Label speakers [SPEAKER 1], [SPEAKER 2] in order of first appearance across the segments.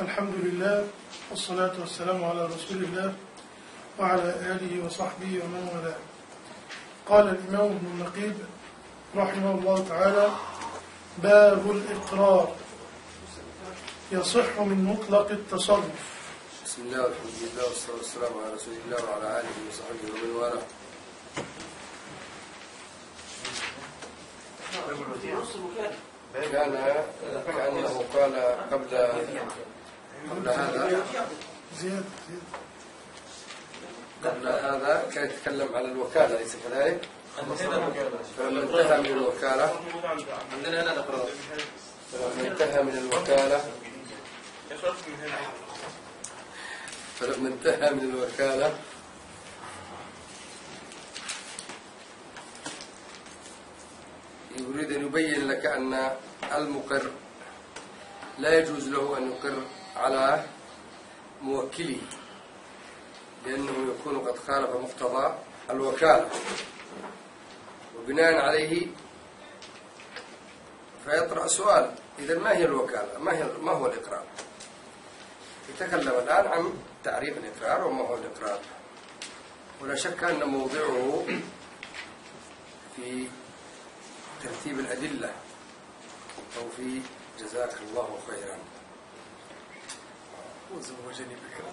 [SPEAKER 1] الحمد لله والصلاة والسلام على رسول الله وعلى آله وصحبه ومن والاه. قال الإمام ابن النقيب رحمه الله تعالى: باب الإقرار يصح من مطلق التصرف.
[SPEAKER 2] بسم الله والحمد لله والصلاة والسلام على رسول الله وعلى آله وصحبه ومن والاه. كأنه قال قبل هذا كان يتكلم على الوكالة، أليس كذلك؟ فلما انتهى من الوكالة يريد أن يبين لك أن المقر لا يجوز له أن يقر على موكله، لأنه يكون قد خالف مقتضى الوكالة، وبناء عليه فيطرأ سؤال: إذا ما هي الوكالة؟ ما هو الإقرار؟ يتكلم الآن عن تعريف الإقرار وما هو الإقرار، ولا شك أن موضعه في ترتيب الأدلة أو في جزاك الله خيرا وزوجني بك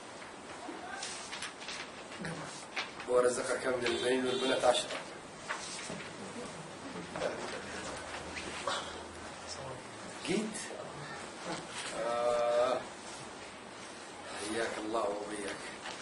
[SPEAKER 2] ورزقك من البنين والبنات 10. جيت حياك الله وبياك.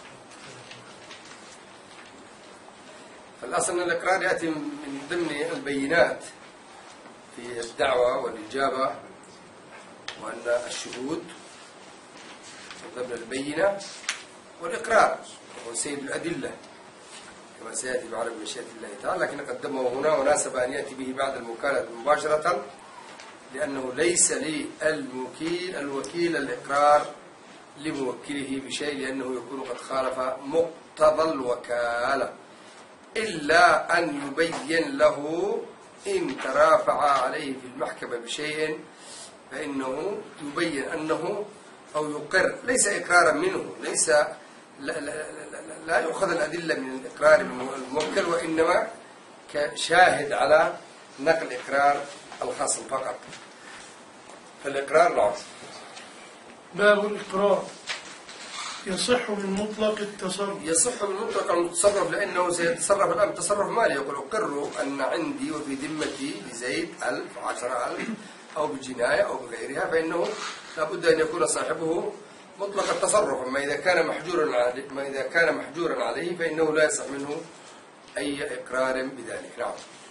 [SPEAKER 2] فالأصل أن الإقرار يأتي من ضمن البينات في الدعوة والإجابة، وأن الشهود من ضمن البينة، والإقرار هو سيد الأدلة كما سيأتي بعد مشيئة الله تعالى، لكن قدمه هنا وناسب أن يأتي به بعد الموكالة مباشرة، لأنه ليس الوكيل الإقرار لموكله بشيء، لأنه يكون قد خالف مقتضى الوكالة، إلا أن يبين له إن ترافع عليه في المحكمة بشيء فإنه يبين أنه أو يقر، ليس إقرارا منه، ليس لا يؤخذ الأدلة من الإقرار الموكل، وإنما كشاهد على نقل إقرار الخصم فقط. فالإقرار العصر.
[SPEAKER 1] باب الإقرار يصح من مطلق التصرف.
[SPEAKER 2] يصح من مطلق التصرف، لأنه سيتصرف الآن تصرف مالي، يقول أقر أن عندي وفي ذمتي لزيد 1000 أو 10,000 أو بالجناية أو بغيرها، فإنه لابد أن يكون صاحبه مطلق التصرف. أما إذا كان محجورا عليه فإنه لا يصح منه أي إقرار بذلك. نعم.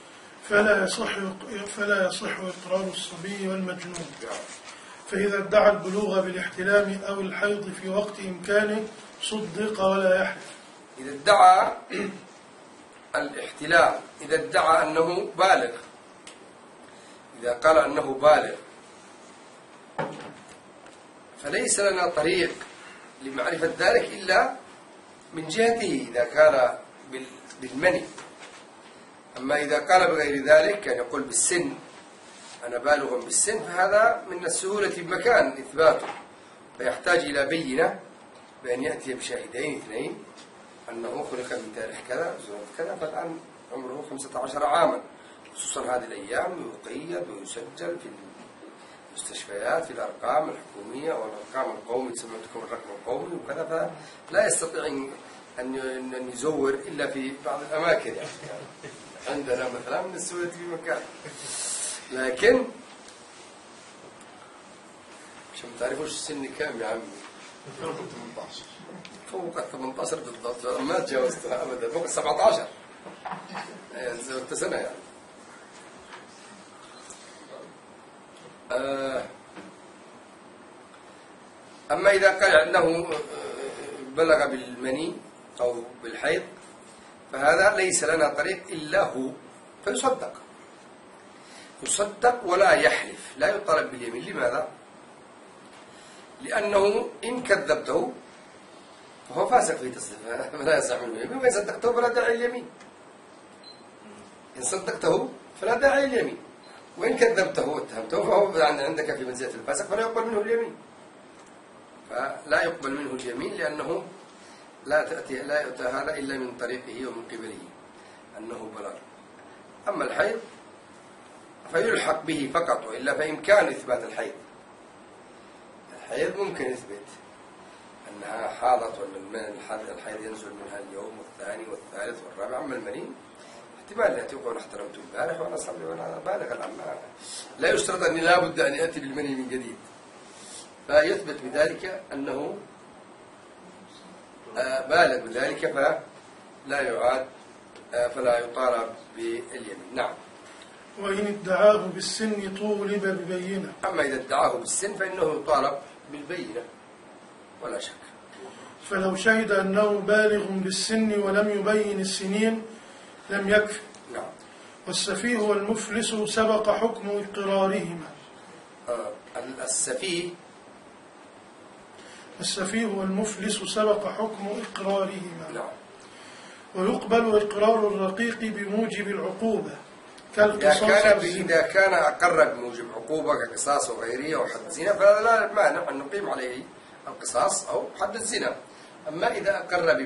[SPEAKER 1] فلا يصح إقرار الصبي والمجنون. فإذا ادعى البلوغ بالاحتلام أو الحيض في وقت إمكانه صدق ولا يحلف.
[SPEAKER 2] إذا ادعى الاحتلام، إذا ادعى أنه بالغ، إذا قال أنه بالغ، فليس لنا طريق لمعرفة ذلك إلا من جهته إذا كان بالمني. أما إذا قال بغير ذلك، كان يقول بالسن، أنا بالغ بالسن، فهذا من السهولة بمكان إثباته، فيحتاج إلى بينة بأن يأتي بشاهدين 2 أنه خلق من تاريخ كذا سنة كذا، فالآن عمره 15 عاما، خصوصا هذه الأيام يقيد ويسجل في المستشفيات في الأرقام الحكومية والأرقام القومية، سمعتكم الرقم القومي وكذا، فلا يستطيع أن يزور إلا في بعض الأماكن، يعني عندنا مثلا من السهولة في مكان. لكن عشان ما تعرفوش السن كام يا عمي، فوق 18 بالضبط، ما تجاوزتها أبدا، فوق 17 زودت سنة يعني. أما إذا قال أنه بلغ بالمني أو بالحيض فهذا ليس لنا طريق إلا هو، فيصدق ولا يحلف، لا يطالب باليمين. لماذا؟ لأنه إن كذبته فهو فاسق في تصديقه فلا يصح منه اليمين، وإن صدقته فلا داعي اليمين. إن صدقته فلا داعي اليمين، وإن كذبته واتهمته فهو عندك في منزلة الفاسق فلا يقبل منه اليمين. فلا يقبل منه اليمين، لأنه لا يؤتى هذا إلا من طريقه ومن قبله أنه بلغ. أما الحيض فيلحق به فقط، وإلا فإمكان إثبات الحيض ممكن يثبت أنها حاضت، وأن الحيض ينزل منها اليوم والثاني والثالث والرابع. أما المني احتمال يأتي يقول احترمت البارح وأنا أصلي وأنا بالغ الآن، لا يشترط أني لا بد أن يأتي بالمني من جديد، فيثبت بذلك أنه بالغ بذلك، فلا يطالب باليمين. نعم.
[SPEAKER 1] وإن ادعاه بالسن طولب ببينة.
[SPEAKER 2] أما إذا ادعاه بالسن فإنه يطالب بالبينة ولا شك.
[SPEAKER 1] فلو شهد أنه بالغ بالسن ولم يبين السنين لم يكفي.
[SPEAKER 2] نعم.
[SPEAKER 1] والسفيه والمفلس سبق حكم إقرارهما. السفيه والمفلس سبق حكم إقرارهما.
[SPEAKER 2] نعم.
[SPEAKER 1] ويقبل إقرار الرقيق بموجب العقوبة
[SPEAKER 2] إذا كان أقر بموجب عقوبة كقصاص وغيره أو حد الزنا، فلا مانع أن نقيم عليه القصاص أو حد الزنا. أما إذا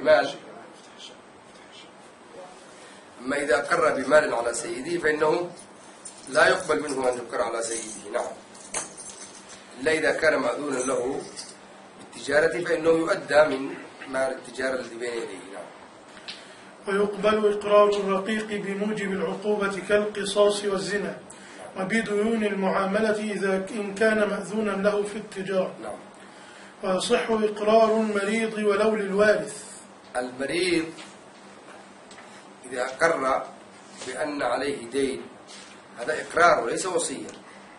[SPEAKER 2] أقر بمال على سيده فإنه لا يقبل منه أن يقر على سيده. نعم. إلا إذا كان مأذونا له بالتجارة فإنه يؤدى من مال التجارة الذي بين يديه. نعم.
[SPEAKER 1] ويقبل إقرار الرقيق بموجب العقوبة كالقصاص والزنا وبديون المعاملة إن كان مأذونا له في التجارة.
[SPEAKER 2] نعم.
[SPEAKER 1] ويصح إقرار المريض ولو للوارث.
[SPEAKER 2] المريض إذا أقر بأن عليه دين، هذا إقرار وليس وصية.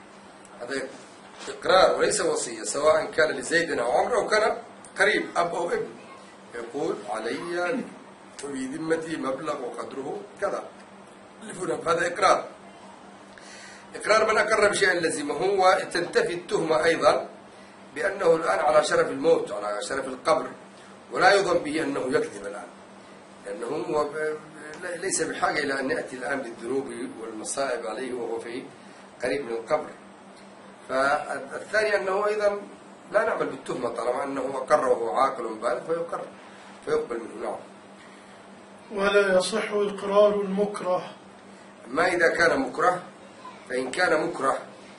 [SPEAKER 2] سواء كان لزيد أو عمرو أو كان قريب أب أو ابن، يقول علي في ذمتي مبلغ وقدره كذا لفلان، هذا إقرار من أقر بشيء لزمه. وتنتفي التهمة أيضا بأنه الآن على شرف الموت، على شرف القبر، ولا يظن به أنه يكذب الآن، لأنه ليس بحاجة إلى أن يأتي الآن بالذنوب والمصائب عليه وهو في قريب من القبر. فالثاني أنه أيضا لا نعمل بالتهمة طالما أنه أقر وهو عاقل بالغ فيقبل منه. نعم.
[SPEAKER 1] ولا يصح إقرار المكره.
[SPEAKER 2] ما إذا كان مكره، فإن كان مكره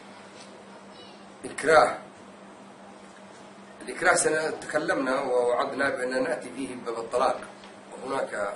[SPEAKER 2] الإكراه تكلمنا ووعدنا بأننا نأتي فيه باب الطلاق، وهناك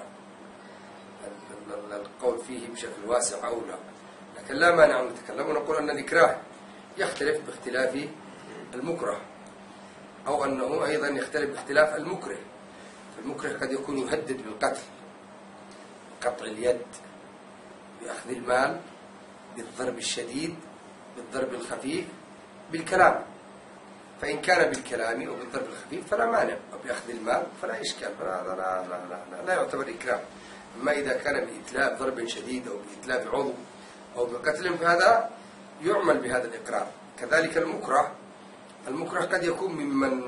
[SPEAKER 2] القول فيه بشكل واسع أو لا، لكن لا مانع أن نتكلم ونقول أن الإكراه يختلف باختلاف المكره، أو أنه أيضا يختلف باختلاف المكره. فالمكره قد يكون يهدد بالقتل، قطع اليد، بأخذ المال، بالضرب الشديد، بالضرب الخفيف، بالكلام. فإن كان بالكلام أو بالضرب الخفيف فلا مانع، أو بأخذ المال فلا إشكال، لا يعتبر إكراه. أما إذا كان بإتلاف ضرب شديد أو بإتلاف عضو أو بقتل فهذا يعمل بهذا الإقرار. كذلك المكره قد يكون ممن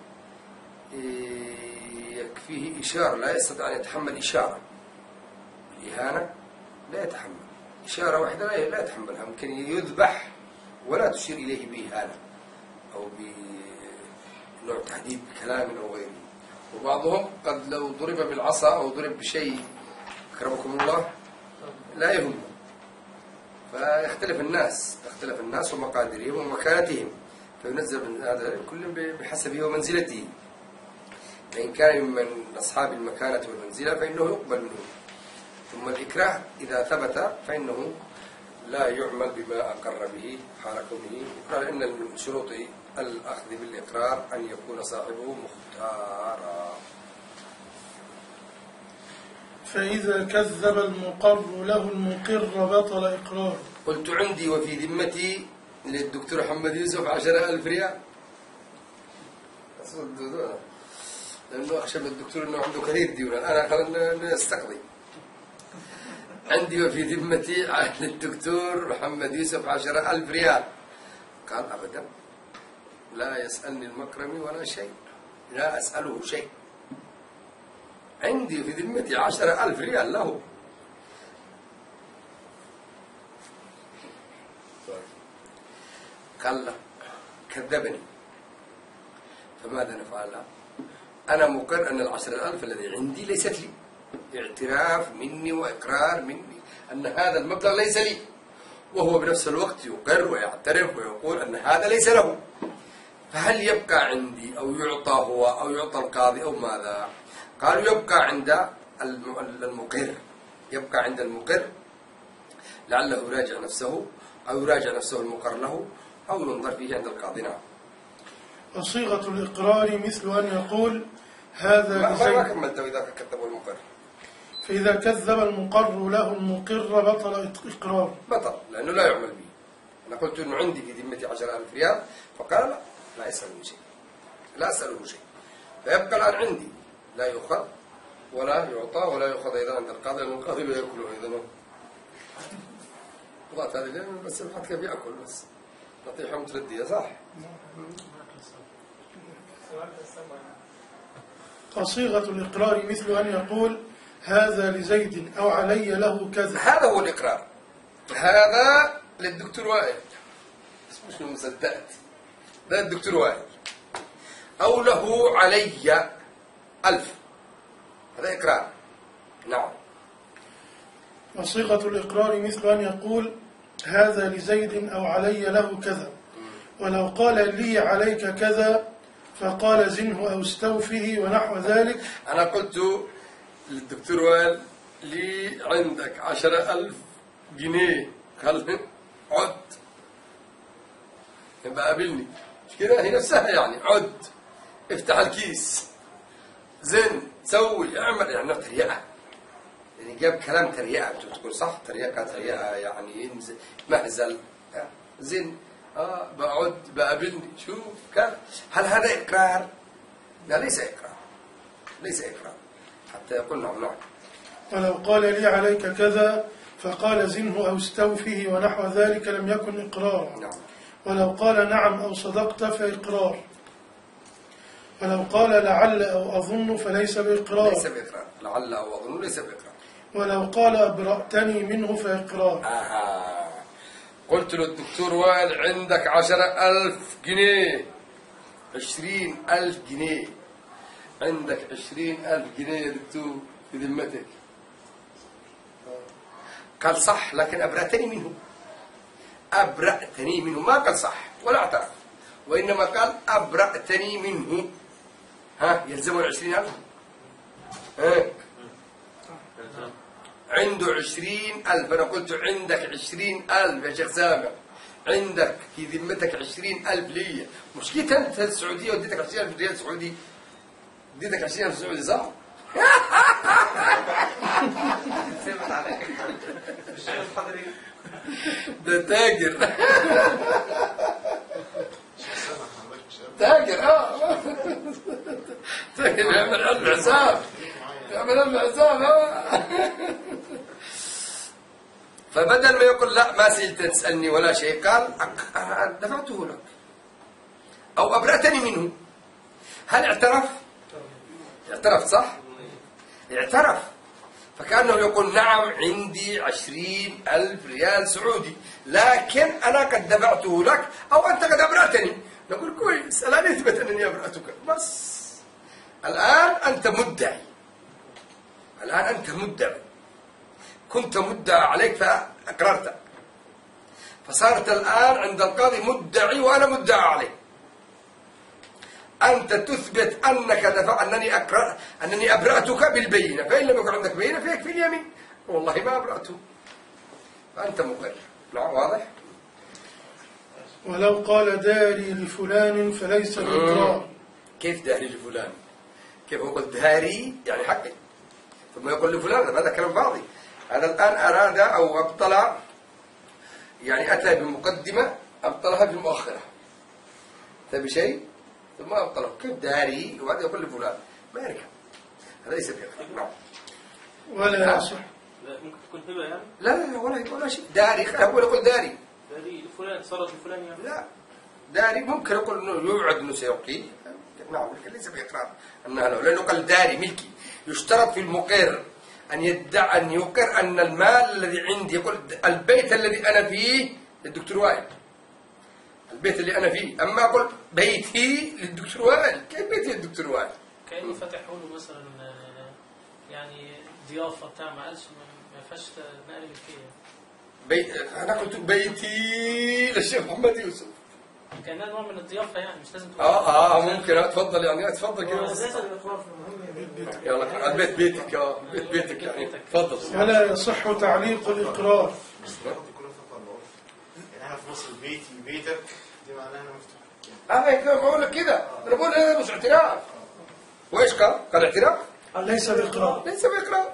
[SPEAKER 2] يكفيه إشارة، لا يستطيع أن يتحمل إشارة. الإهانة لا يتحمل إشارة واحدة، لا يتحملها، ممكن يذبح ولا تشير إليه بإهانة أو بنوع تهديد بكلام أو غيره. وبعضهم قد لو ضرب بالعصا أو ضرب بشيء أكرمكم الله لا يهم. فيختلف الناس ومقادرهم ومكانتهم، فينزل من هذا كل بحسبه ومنزلته. فإن كان من أصحاب المكانة والمنزلة فإنه يقبل منه. ثم الإكراه إذا ثبت فإنه لا يعمل بما أقر به حال كونه إقرار، إن من شروط الأخذ بالإقرار أن يكون صاحبه مختارا.
[SPEAKER 1] فإذا كذب المقر له المقر بطل إقراره.
[SPEAKER 2] قلت عندي وفي ذمتي للدكتور محمد يوسف 10,000 ريال، لأنه أخشى من الدكتور أنه عنده كثير ديون، أنا خلنا نستقضي. عندي وفي ذمتي للدكتور محمد يوسف 10,000 ريال. قال أبدا، لا يسألني المكرمي ولا شيء، لا أسأله شيء، عندي في ذمتي 10,000 ريال له. قال لا، كذبني. فماذا نفعل؟ أنا مقر أن 10,000 الذي عندي ليست لي، اعتراف مني وإقرار مني أن هذا المبلغ ليس لي، وهو بنفس الوقت يقر ويعترف ويقول أن هذا ليس له. فهل يبقى عندي أو يعطى هو أو يعطى القاضي أو ماذا؟ قالوا يبقى عند المقر، يبقى عند المقر، لعله يراجع نفسه أو يراجع نفسه المقر له أو ينظر فيه عند القاضي. نعم.
[SPEAKER 1] وصيغة الإقرار مثل أن يقول هذا
[SPEAKER 2] ما
[SPEAKER 1] لزيد.
[SPEAKER 2] كملت إذا كذب المقر.
[SPEAKER 1] فإذا كذب المقر له المقر بطل إقراره.
[SPEAKER 2] بطل لأنه لا يعمل به. أنا قلت أنه عندي في ذمتي 10,000 ريال، فقال لا يسأله شيء، لا أسأله شيء، فيبقى الآن عندي لا يؤخذ ولا يعطى ولا يؤخذ أيضا عند القاضي، لأن القاضي لا يأكله أيضا. ضغط هذا اليوم بس الواحد كيف يأكل بس نطيحه متردية صح.
[SPEAKER 1] وصيغة الإقرار مثل أن يقول هذا لزيد أو علي له كذا.
[SPEAKER 2] هذا هو الإقرار، هذا للدكتور وائل، مش مصدقت، ده الدكتور وائل، أو له علي 1000، هذا إقرار. نعم.
[SPEAKER 1] وصيغة الإقرار مثل أن يقول هذا لزيد أو علي له كذا، ولو قال لي عليك كذا فقال زنه أو استوفه ونحو ذلك.
[SPEAKER 2] أنا قلت للدكتور وائل لي عندك 10,000 جنيه، قال عد، يبقى قابلني، مش كده؟ هي نفسها يعني، عد، افتح الكيس، زن، سوي، اعمل، يعني تريقة، يعني جاب كلام تريقة، تقول صح، تريقة يعني مهزل، زن، بعد، بقابلني، شوف كذا. هل هذا إقرار؟ لا، ليس إقرار، ليس إقرار، حتى يقول نعم نعم.
[SPEAKER 1] ولو قال لي عليك كذا فقال زنه أو استوفه ونحو ذلك لم يكن إقرارا.
[SPEAKER 2] نعم.
[SPEAKER 1] ولو قال نعم أو صدقت فإقرار. ولو قال لعل أو أظن فليس بإقرار.
[SPEAKER 2] ليس بإقرار، لعل أو أظن ليس بإقرار.
[SPEAKER 1] ولو قال أبرأتني منه فإقرار.
[SPEAKER 2] قلت له الدكتور وائل عندك 10,000 جنيه، 20,000 جنيه، عندك 20,000 جنيه يا دكتور في ذمتك. قال صح، لكن أبرأتني منه، أبرأتني منه، ما قال صح ولا اعترف، وإنما قال أبرأتني منه. يلزمه 20,000. عنده 20,000، أنا قلت عندك 20,000 يا شيخ سامع، عندك في ذمتك 20,000 لي، مش جيت أنت السعودية وديتك 20,000 ريال سعودي، اديتك 20,000 سعودي صح؟ ده تاجر. تاجر تاجر يعمل علم حساب، يعمل علم حساب. فبدل ما يقول لا ما زلت تسألني ولا شيء، قال دفعته لك أو أبرأتني منه. هل اعترف؟ اعترف صح؟ اعترف، فكأنه يقول نعم عندي 20,000 ريال سعودي، لكن أنا قد دفعته لك أو أنت قد أبرأتني. نقول كويس، الآن يثبت أنني أبرأتك، بس الآن أنت مدعي، الآن أنت مدعي، كنت مدعى عليك فأقررت، فصارت الآن عند القاضي مدعي وأنا مدعى عليه. أنت تثبت أنك أنني أبرأتك بالبينة، فإن لم يكن عندك بينة فيكفي اليمين، والله ما أبرأته، فأنت مقر. نعم واضح.
[SPEAKER 1] ولو قال داري لفلان فليس بإقرار.
[SPEAKER 2] كيف داري لفلان؟ كيف يقول داري يعني حقي، ثم يقول لفلان؟ هذا كلام فاضي. هذا الآن أراد أو أبطل، يعني أتى بمقدمة أبطلها في المؤخرة، أتى بشيء ثم أبطله. كيف داري وبعد يقول لفلان؟ ما يركب، هذا ليس بإقرار. نعم.
[SPEAKER 1] ولا يصح.
[SPEAKER 3] لا ممكن تكون هبة يعني؟
[SPEAKER 2] لا ولا شيء. داري هو يقول داري.
[SPEAKER 3] داري لفلان، صارت لفلان يعني؟
[SPEAKER 2] لا، داري ممكن يقول إنه يوعد إنه سيوقي. نعم، لكن ليس بإقرار أنها له، لأنه قال داري ملكي. يشترط في المقر أن يدعي أن يقر أن المال الذي عندي، يقول البيت الذي أنا فيه للدكتور وائل، البيت اللي أنا فيه. أما أقول بيتي للدكتور وائل، كيف بيتي للدكتور وائل؟
[SPEAKER 3] كأني فتحوا له مثلا يعني ضيافة بتاع ما قالش ما فيهاش نقل ملكية.
[SPEAKER 2] أنا قلت بيتي للشيخ محمد يوسف.
[SPEAKER 3] كأنها نوع من الضيافة يعني مش لازم تقول.
[SPEAKER 2] ممكن أتفضل يعني أتفضل كده.
[SPEAKER 3] أساسا الإقرار في المهم
[SPEAKER 2] يلا البيت بيتك بيت بيتك يعني تفضل.
[SPEAKER 1] ولا يصح تعليق الإقرار.
[SPEAKER 4] يعني احنا في مصر بيتي بيتك دي معناها مفتوح.
[SPEAKER 2] بقول لك كده، أنا بقول هذا مش اعتراف. وإيش قال؟ قال اعتراف؟
[SPEAKER 1] ليس بإقرار.
[SPEAKER 2] ليس بإقرار.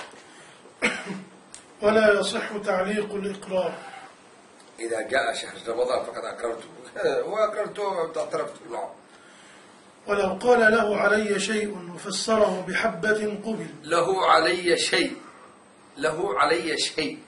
[SPEAKER 1] ولا يصح تعليق الإقرار.
[SPEAKER 2] إذا جاء شهر رمضان فقد أقررته وأقررته اعترفت معه.
[SPEAKER 1] ولو قال له علي شيء وفسره بحبة قبل.
[SPEAKER 2] له علي شيء، له علي شيء،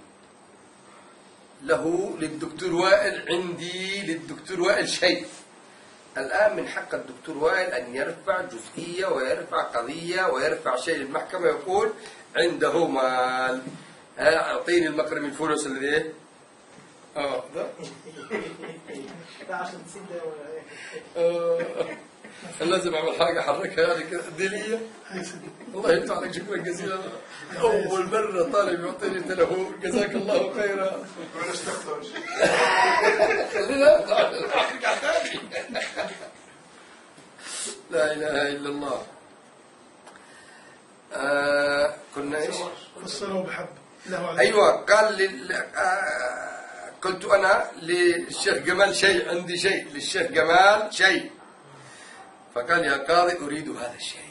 [SPEAKER 2] له للدكتور وائل، عندي للدكتور وائل شيء. الآن من حق الدكتور وائل أن يرفع جزئية ويرفع قضية ويرفع شيء للمحكمة، يقول عنده مال، أعطيني المقرم الفلوس الذي ده
[SPEAKER 5] لا عشان تسيب ده ولا ايه؟
[SPEAKER 2] لازم اعمل حاجه احركها يعني كده دينيه. الله يفتح عليك، شكرا جزيلا. اول مره طالب يعطيني تليفون، جزاك الله خيرا. خلينا ارجع ثاني. لا اله الا الله. كنا ايش؟
[SPEAKER 1] فسره بحبة.
[SPEAKER 2] ايوه قال قلت انا للشيخ جمال شيء، عندي شيء للشيخ جمال شيء، فقال يا قاضي أريد هذا الشيء.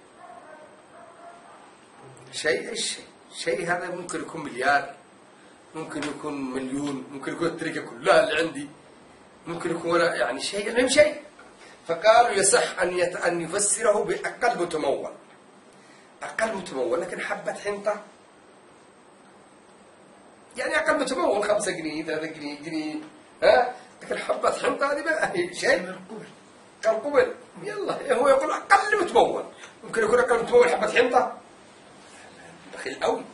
[SPEAKER 2] شيء إيش شيء؟ شيء هذا ممكن يكون مليار، ممكن يكون مليون، ممكن يكون التركة كلها اللي عندي، ممكن يكون ولا يعني شيء، المهم شيء. فقالوا يصح أن يفسره بأقل متمول. أقل متمول، لكن حبة حنطة يعني أقل متمول 5 جنيه 3 جنيه جنيه، لكن حبة حنطة هذه بقى شيء قال قبل. يلا هو يقول أقل متمول، ممكن يكون أقل متمول حبة حنطة، بخيل قوي.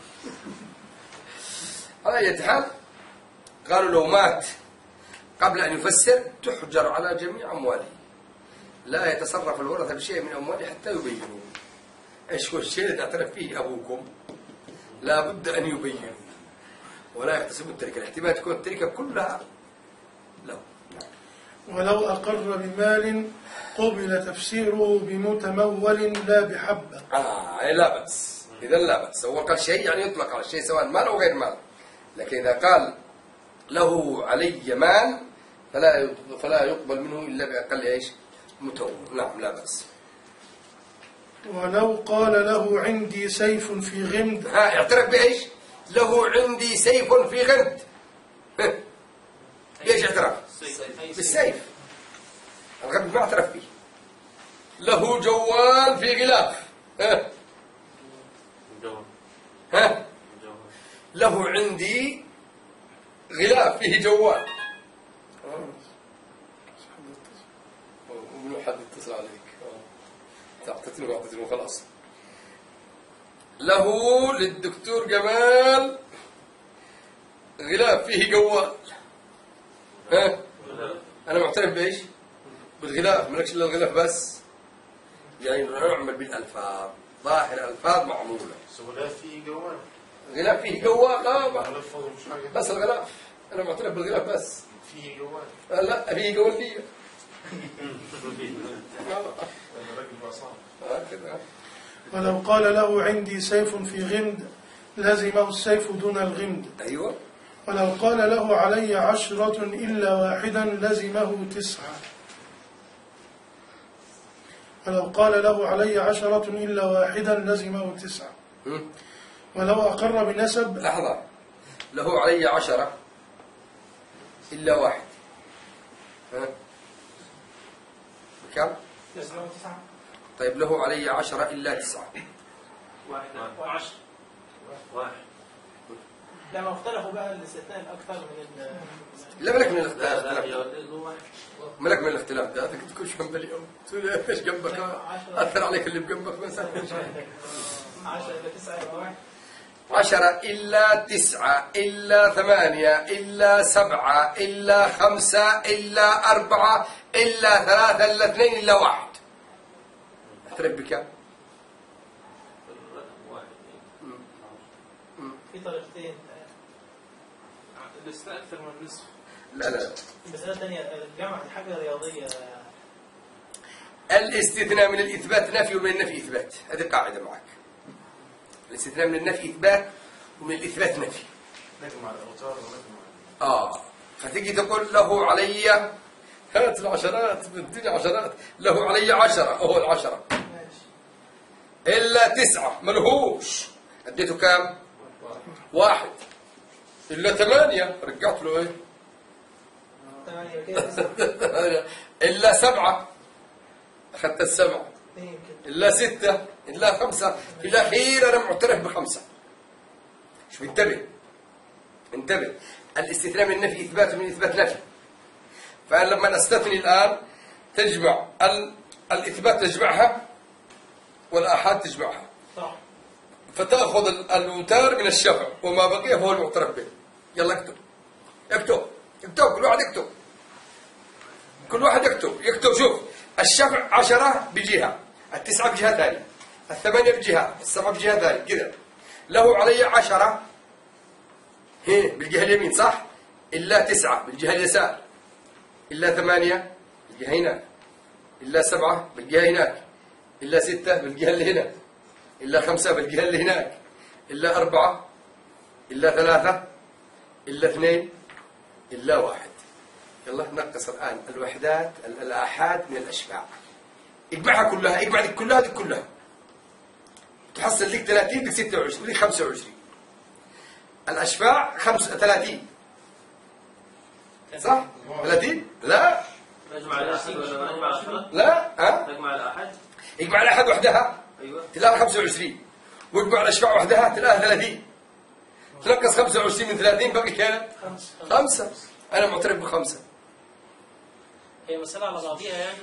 [SPEAKER 2] على أي حال قالوا لو مات قبل أن يفسر تحجر على جميع أمواله، لا يتصرف الورثة بشيء من أمواله حتى يبينوا. إيش هو الشيء اللي تعترف فيه أبوكم؟ لا بد أن يبينوا ولا يحتسبوا التركة، الاحتمال تكون التركة كلها له.
[SPEAKER 1] ولو أقر بمال قبل تفسيره بمتمول لا بحبة.
[SPEAKER 2] لا بأس، إذا لا بأس. هو قال شيء يعني يطلق على الشيء سواء مال أو غير مال، لكن إذا قال له علي مال فلا يقبل منه إلا بأقل إيش؟ متمول. نعم لا بأس.
[SPEAKER 1] ولو قال له عندي سيف في غمد.
[SPEAKER 2] اعترف بإيش؟ له عندي سيف في غمد. بإيش اعترف؟ بالسيف. الغمد ما اعترف فيه. له جوال في غلاف. له عندي غلاف فيه جوال. من حد اتصل عليك تعطيتني خلاص. له للدكتور جمال غلاف فيه جوال. أنا معترف بإيش؟ بالغلاف، مالكش إلا الغلاف بس. يعني نعمل بالألفاظ، ظاهر الألفاظ معمولة.
[SPEAKER 4] غلاف فيه جوال.
[SPEAKER 2] غلاف فيه جوال.
[SPEAKER 4] غلاف فاضي مش حاجة.
[SPEAKER 2] بس الغلاف، أنا معترف بالغلاف بس.
[SPEAKER 4] فيه جوال.
[SPEAKER 2] لا فيه جوال لي.
[SPEAKER 1] ولو قال له عندي سيف في غمد لزمه السيف دون الغمد.
[SPEAKER 2] أيوة.
[SPEAKER 1] ولو قال له علي 10 إلا واحدا لزمه 9. ولو قال له علي 10 إلا واحدا لزمه 9. ولو أقر بنسب.
[SPEAKER 2] لحظة، له علي 10 إلا واحد. كم؟
[SPEAKER 5] لزمه 9.
[SPEAKER 2] طيب له علي 10 إلا 9.
[SPEAKER 3] 10 واحد.
[SPEAKER 5] لما اختلفوا بقى الاستثناء الأكثر من
[SPEAKER 2] لا ملك من الاختلاف. ملك من الاختلاف ده، أنت تكونش جنب اليوم تقول ايش جنبك؟ أثر عليك اللي بجنبك مثلا.
[SPEAKER 5] 10 إلى 9 يبقى 1.
[SPEAKER 2] 10 إلا 9 إلا 8 إلا 7 إلا 5 إلا 4 إلا 3 إلا 2 إلا 1. أترك بكم؟
[SPEAKER 5] في طريقتين.
[SPEAKER 3] الاستثناء أكثر من النصف.
[SPEAKER 2] لا.
[SPEAKER 5] مسألة ثانية، الجمع دي حاجة رياضية.
[SPEAKER 2] الاستثناء من الإثبات نفي ومن النفي إثبات. هذه قاعدة معك. الاستثناء من النفي إثبات ومن الإثبات نفي.
[SPEAKER 4] نجمع الأوتار ونجمع
[SPEAKER 2] فتجي تقول له علي، هات العشرات بدي عشرات، له علي 10 أهو 10
[SPEAKER 5] ماشي.
[SPEAKER 2] إلا 9 ملهوش، اديته كام؟ 1. إلا 8 رجعت له إيه؟
[SPEAKER 5] 8 كده 9.
[SPEAKER 2] إلا 7 أخذت 7.
[SPEAKER 5] 2 كده.
[SPEAKER 2] إلا 6 إلا 5. في الأخير أنا معترف ب5. شوف انتبه. الاستثناء من النفي إثبات ومن الإثبات نفي. فأنا لما أستثني الآن تجمع الإثبات تجمعها والآحاد تجمعها،
[SPEAKER 5] صح.
[SPEAKER 2] فتأخذ الأوتار من الشفع وما بقي هو المعترف به. يلا اكتب كل واحد يكتب. شوف الشفع 10 بجهة، 9 بجهة ثانية، 8 بجهة، 7 بجهة ثانية كذا. له علي 10 هنا بالجهة اليمين صح؟ إلا 9 بالجهة اليسار، إلا 8 بالجهة هناك، إلا 7 بالجهة هناك، إلا 6 بالجهة اللي هنا، إلا 5 بالجهة اللي هناك، إلا 4 إلا 3 إلا 2 إلا 1. يلا نقص الآن الوحدات الآحاد من الأشفاع. اجمعها كلها، اجمع دي كلها تحصل لك 30 ب 26 لك 25. الأشفاع 30 صح؟ 30 لا
[SPEAKER 3] نجمع الأحد ولا نجمع الأحد؟
[SPEAKER 2] لا
[SPEAKER 3] نجمع الأحد؟
[SPEAKER 2] اجمع الأحد وحدها
[SPEAKER 3] أيوة.
[SPEAKER 2] تلاقي 25، واجمع الأشفاع وحدها تلاقي 30. تنقص 25 من 30 باقي كام؟ 5. أنا معترف ب5.
[SPEAKER 3] هي مسألة على بعضيها يعني.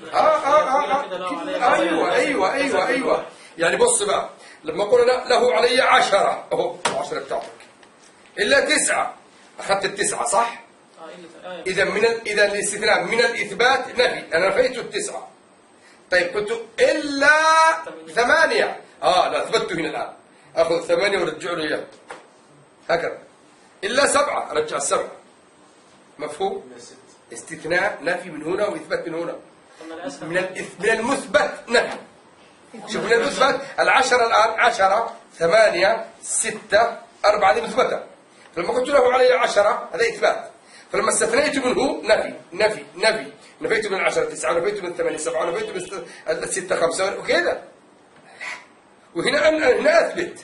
[SPEAKER 2] ايوه. يعني بص بقى، لما قلنا له علي 10 اهو 10 بتاعتك، الا 9 اخذت ال9 صح؟ اذا اذا الاستثناء من الاثبات نفي، انا نفيت ال9. طيب كنت الا 8 لا اثبته هنا الان، اخذ 8 ورجع له اياه هكذا. الا 7 رجع 7. مفهوم؟ استثناء نفي من هنا واثبات من هنا. من المثبت نفي. شوف من المثبت 10 الان 10 8 6 4 هذه مثبته. فلما قلت له علي 10 هذا اثبات. فلما استثنيت منه نفي نفيت من 10 9 نفيت من 8 7 نفيت من 6 5 وكذا. وهنا اثبت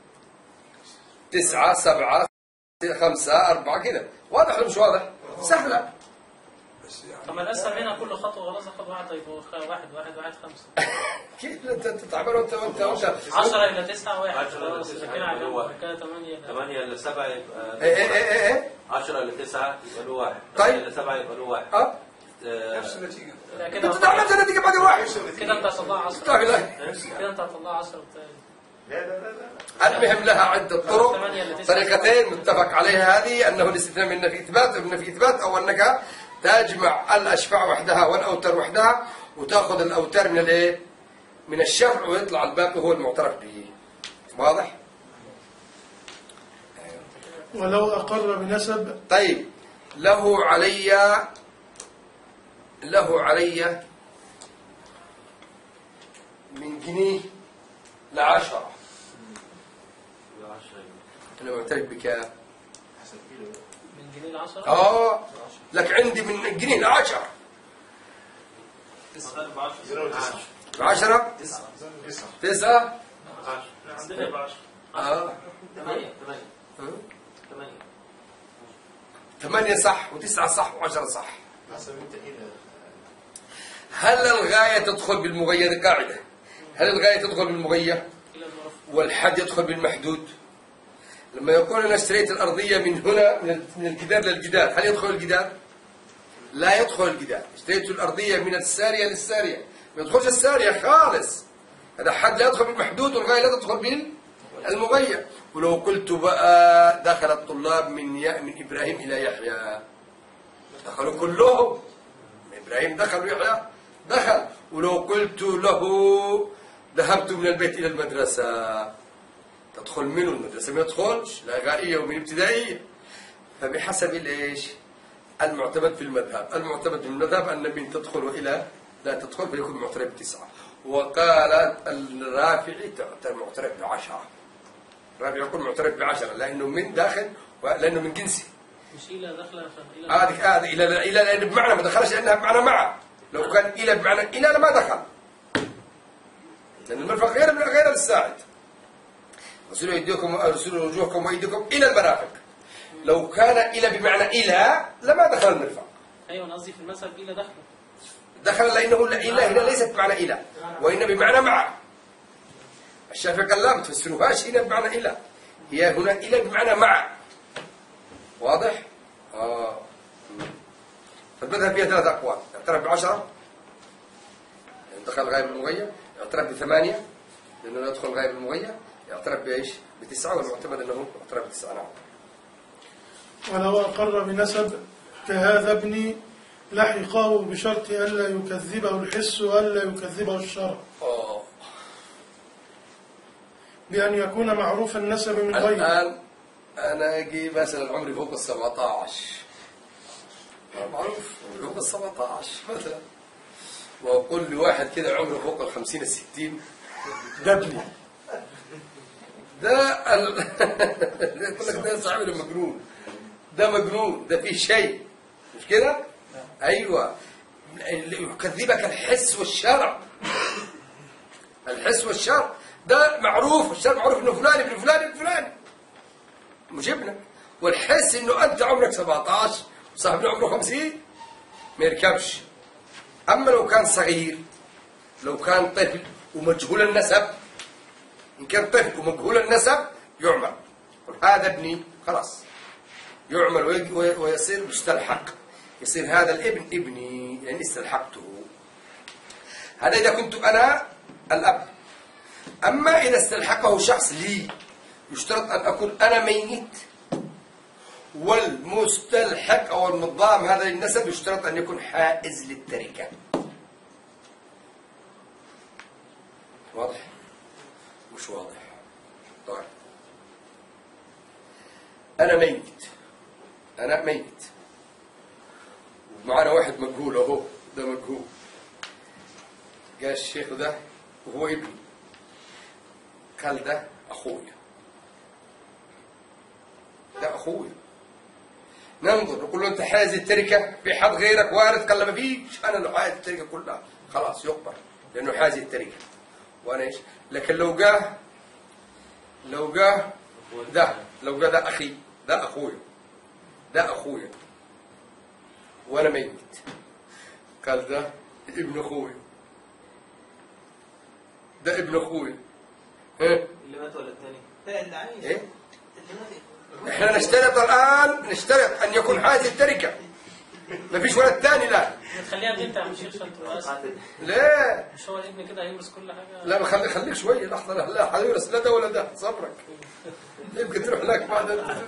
[SPEAKER 2] 9 7 5 4 كذا. واضح ولا مش واضح؟ سهله.
[SPEAKER 3] طب الأسهل هنا كل خطوة خلاص أخذ واحد، طيب 1 5.
[SPEAKER 2] كيف انت تعبان وانت
[SPEAKER 3] 10 إلى 9 1 خلاص كده على كده 8
[SPEAKER 6] إلى 7 يبقى
[SPEAKER 2] ايه
[SPEAKER 6] 10 إلى 9 يبقى له 1.
[SPEAKER 2] طيب.
[SPEAKER 6] إلى 7 يبقى له 1.
[SPEAKER 4] نفس النتيجة.
[SPEAKER 3] كده
[SPEAKER 2] انت تعمل النتيجه بعد واحد.
[SPEAKER 3] كده أنت هتطلع 10. كده أنت هتطلع 10
[SPEAKER 4] لا.
[SPEAKER 2] المهم لها عدة طرق، طريقتين متفق عليها هذه، أنه الاستثناء من نفي إثبات ومن نفي إثبات، أو أنك تجمع الأشفاع وحدها والأوتر وحدها وتأخذ الأوتر من الإيه؟ من الشفع ويطلع الباقي هو المعترف به. واضح؟
[SPEAKER 1] ولو أقر بنسب.
[SPEAKER 2] طيب له علي من جنيه ل10. أنا معترف بكام؟
[SPEAKER 3] من جنيه ل10.
[SPEAKER 2] لك عندي من جنيه ل10. 10 9
[SPEAKER 3] عندنا ب 10.
[SPEAKER 2] 8 صح و9 صح و10 صح.
[SPEAKER 4] حسب انت كده.
[SPEAKER 2] هل الغاية تدخل بالمغية؟ قاعدة. هل الغاية تدخل بالمغية؟ والحد يدخل بالمحدود؟ لما يقول أنا اشتريت الأرضية من هنا من الجدار للجدار، هل يدخل الجدار؟ لا يدخل الجدار. اشتريت الأرضية من السارية للسارية، ما يدخلش السارية خالص. هذا حد لا يدخل بالمحدود، والغاية لا تدخل المغير. ولو قلت بقى دخل الطلاب من إبراهيم إلى يحيى، دخلوا كلهم، إبراهيم دخل ويحيى دخل. ولو قلت له ذهبت من البيت إلى المدرسة، تدخل منه المدرسة ما يدخلش، لا غائية ومن ابتدائية. فبحسب الإيش؟ المعتمد في المذهب. المعتمد في المذهب أن من تدخل وإلى لا تدخل فيكون معترف ب9. وقال الرافعي معترف ب10. الرافعي يقول معترف ب10 لأنه من داخل لأنه من جنسي.
[SPEAKER 3] مش إلى دخل
[SPEAKER 2] هذه إلى لأن بمعنى ما دخلش لأنها بمعنى مع. لو كان إلى بمعنى إلى لما دخل، لأن المرفق غير الساعد. ارسلوا أيديكم وارسلوا وجوهكم وأيديكم إلى المرافق. لو كان إلى بمعنى إلى لما دخل المرفق.
[SPEAKER 3] أيوة أنا قصدي في المذهب إلى
[SPEAKER 2] دخل لأنه إلى هنا ليست بمعنى إلى، وإن بمعنى مع. الشافعي قال لا ما تفسروهاش هنا بمعنى إلى، هي هنا إلى بمعنى مع. واضح؟ فالمذهب فيها 3 أقوال. اعترف ب10 دخل غير المغير، اعترف ب8 لأنه لا يدخل غير المغير، اعترف بإيش؟ ب9، والمعتمد أنه اعترف ب9. نعم.
[SPEAKER 1] ولو أقر بنسب كهذا ابني لحقه بشرط ألا يكذبه الحس وألا يكذبه الشرع، بأن يكون معروف النسب من غيره.
[SPEAKER 2] الآن أنا أجي مثلا عمري فوق 17، معروف فوق 17 مثلا، وأقول لواحد كده عمره فوق 50 60 ده ابني، ده يقول لك ده صاحب مجنون، ده مجنون، ده فيه شيء، مش كده؟ أيوة، يكذبك الحس والشرع. الحس والشرع ده معروف، والشرع معروف انه فلان ابن فلان ابن فلان، مش ابنك. والحس انه انت عمرك 17 وصاحبنا عمره 50 ما يركبش. اما لو كان صغير، لو كان طفل ومجهول النسب، ان كان طفل ومجهول النسب يعمل، هذا ابني خلاص يعمل ويصير مستلحق، يصير هذا الابن ابني يعني استلحقته. هذا إذا كنت أنا الأب. أما إذا استلحقه شخص لي يشترط أن أكون أنا ميت، والمستلحق أو النظام هذا للنسب يشترط أن يكون حائز للتركة. واضح؟ مش واضح؟ طيب أنا ميت، أنا ميت ومعنا واحد مجهول أهو، ده مجهول، جاء الشيخ ده وهو ابني قال ده أخويا، ده أخويا، ننظر نقول له أنت حاز التركة، في حد غيرك وارث؟ قال له ما فيش، أنا اللي حاز التركة كلها، خلاص يقبل لأنه حاز التركة وأنا إيش. لكن لو جاء ده، لو جاء ده أخي، ده أخويا، ده أخويا وأنا ميت، قال ده ابن أخويا، ده ابن أخويا،
[SPEAKER 6] اللي مات ولا الثاني؟
[SPEAKER 5] لا اللي عايش.
[SPEAKER 2] إيه؟
[SPEAKER 5] اللي مات.
[SPEAKER 2] إحنا نشترط الآن، نشترط أن يكون حاز التركة، ما فيش ولد ثاني. لا
[SPEAKER 3] تخليها بنت يا عم الشيخ عشان تبقى اسهل.
[SPEAKER 2] ليه؟
[SPEAKER 3] مش هو الابن كده هيورث كل حاجه؟
[SPEAKER 2] لا خليك شوية لحظة، لا حيورث لا ده ولا ده، صبرك يمكن تروح لك بعد.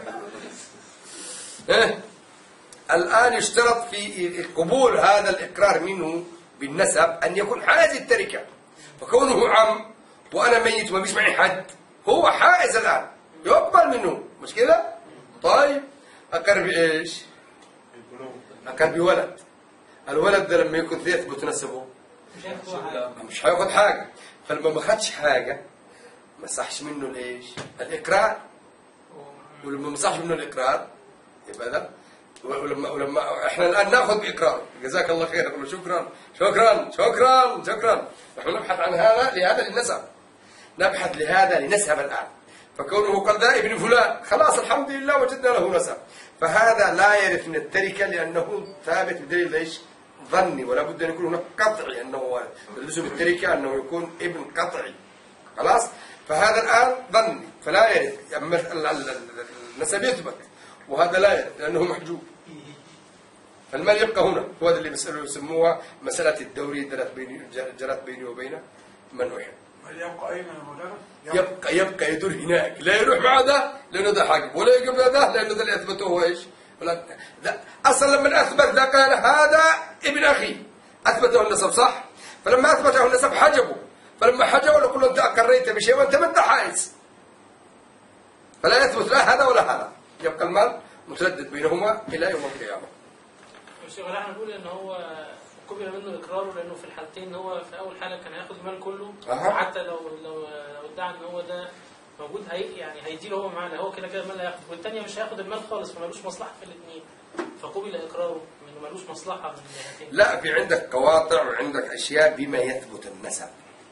[SPEAKER 2] إيه؟ الآن يشترط في قبول هذا الإقرار منه بالنسب أن يكون حائز التركة، فكونه عم وأنا ميت وما فيش معي حد هو حائز الآن، يقبل منه، مش كده؟ طيب أقر بإيش؟ أقر بولد. الولد ده لما يكون يثبت نسبه مش هياخد حاجة، فلما ما خدش حاجة ما صحش منه الإيش؟ الإقرار. ولما ما صحش منه الإقرار يبقى ده. ولما احنا الان ناخذ باقرار، جزاك الله خير، نقول شكرا شكرا شكرا شكرا، نحن نبحث عن هذا لهذا للنسب، نبحث لهذا لنسب الان، فكونه قال ده ابن فلان خلاص الحمد لله وجدنا له نسب، فهذا لا يرث من التركه لانه ثابت بدليل ايش؟ ظني، ولا بد ان يكون هناك قطعي انه يلزم التركه انه يكون ابن قطعي، خلاص؟ فهذا الان ظني فلا يرث، اما النسب يثبت وهذا لا يرث لأنه محجوب. فالمال يبقى هنا، هو اللي يسموها مسألة الدوري جرت بيني وبين من أحب.
[SPEAKER 7] هل يبقى أين يا مولانا؟
[SPEAKER 2] يبقى يدور هناك، لا يروح مع ده لأنه ده حاكم، ولا يقف مع ده لأنه ده اللي أثبته هو إيش؟ أصلا لما أثبت ده قال هذا ابن أخي، أثبته النسب صح؟ فلما أثبته النسب حجبه، فلما حجبه نقول له أنت أقريت بشيء وأنت ما أنت حائز، فلا يثبت لا هذا ولا هذا، يبقى المال متردد بينهما إلى يوم القيامة.
[SPEAKER 3] الشيخ احنا نقول ان هو قبل منه اقراره لانه في الحالتين هو في اول حاله كان هياخد المال كله، وحتى لو ادعى ان هو ده موجود يعني هيديله هو معاه، هو كده كده المال هياخد، والثانيه مش هياخد المال خالص فمالوش مصلحه في الاثنين، فقبل اقراره انه مالوش مصلحه من الجهتين.
[SPEAKER 2] لا، في عندك قواطع وعندك اشياء بما يثبت النسب،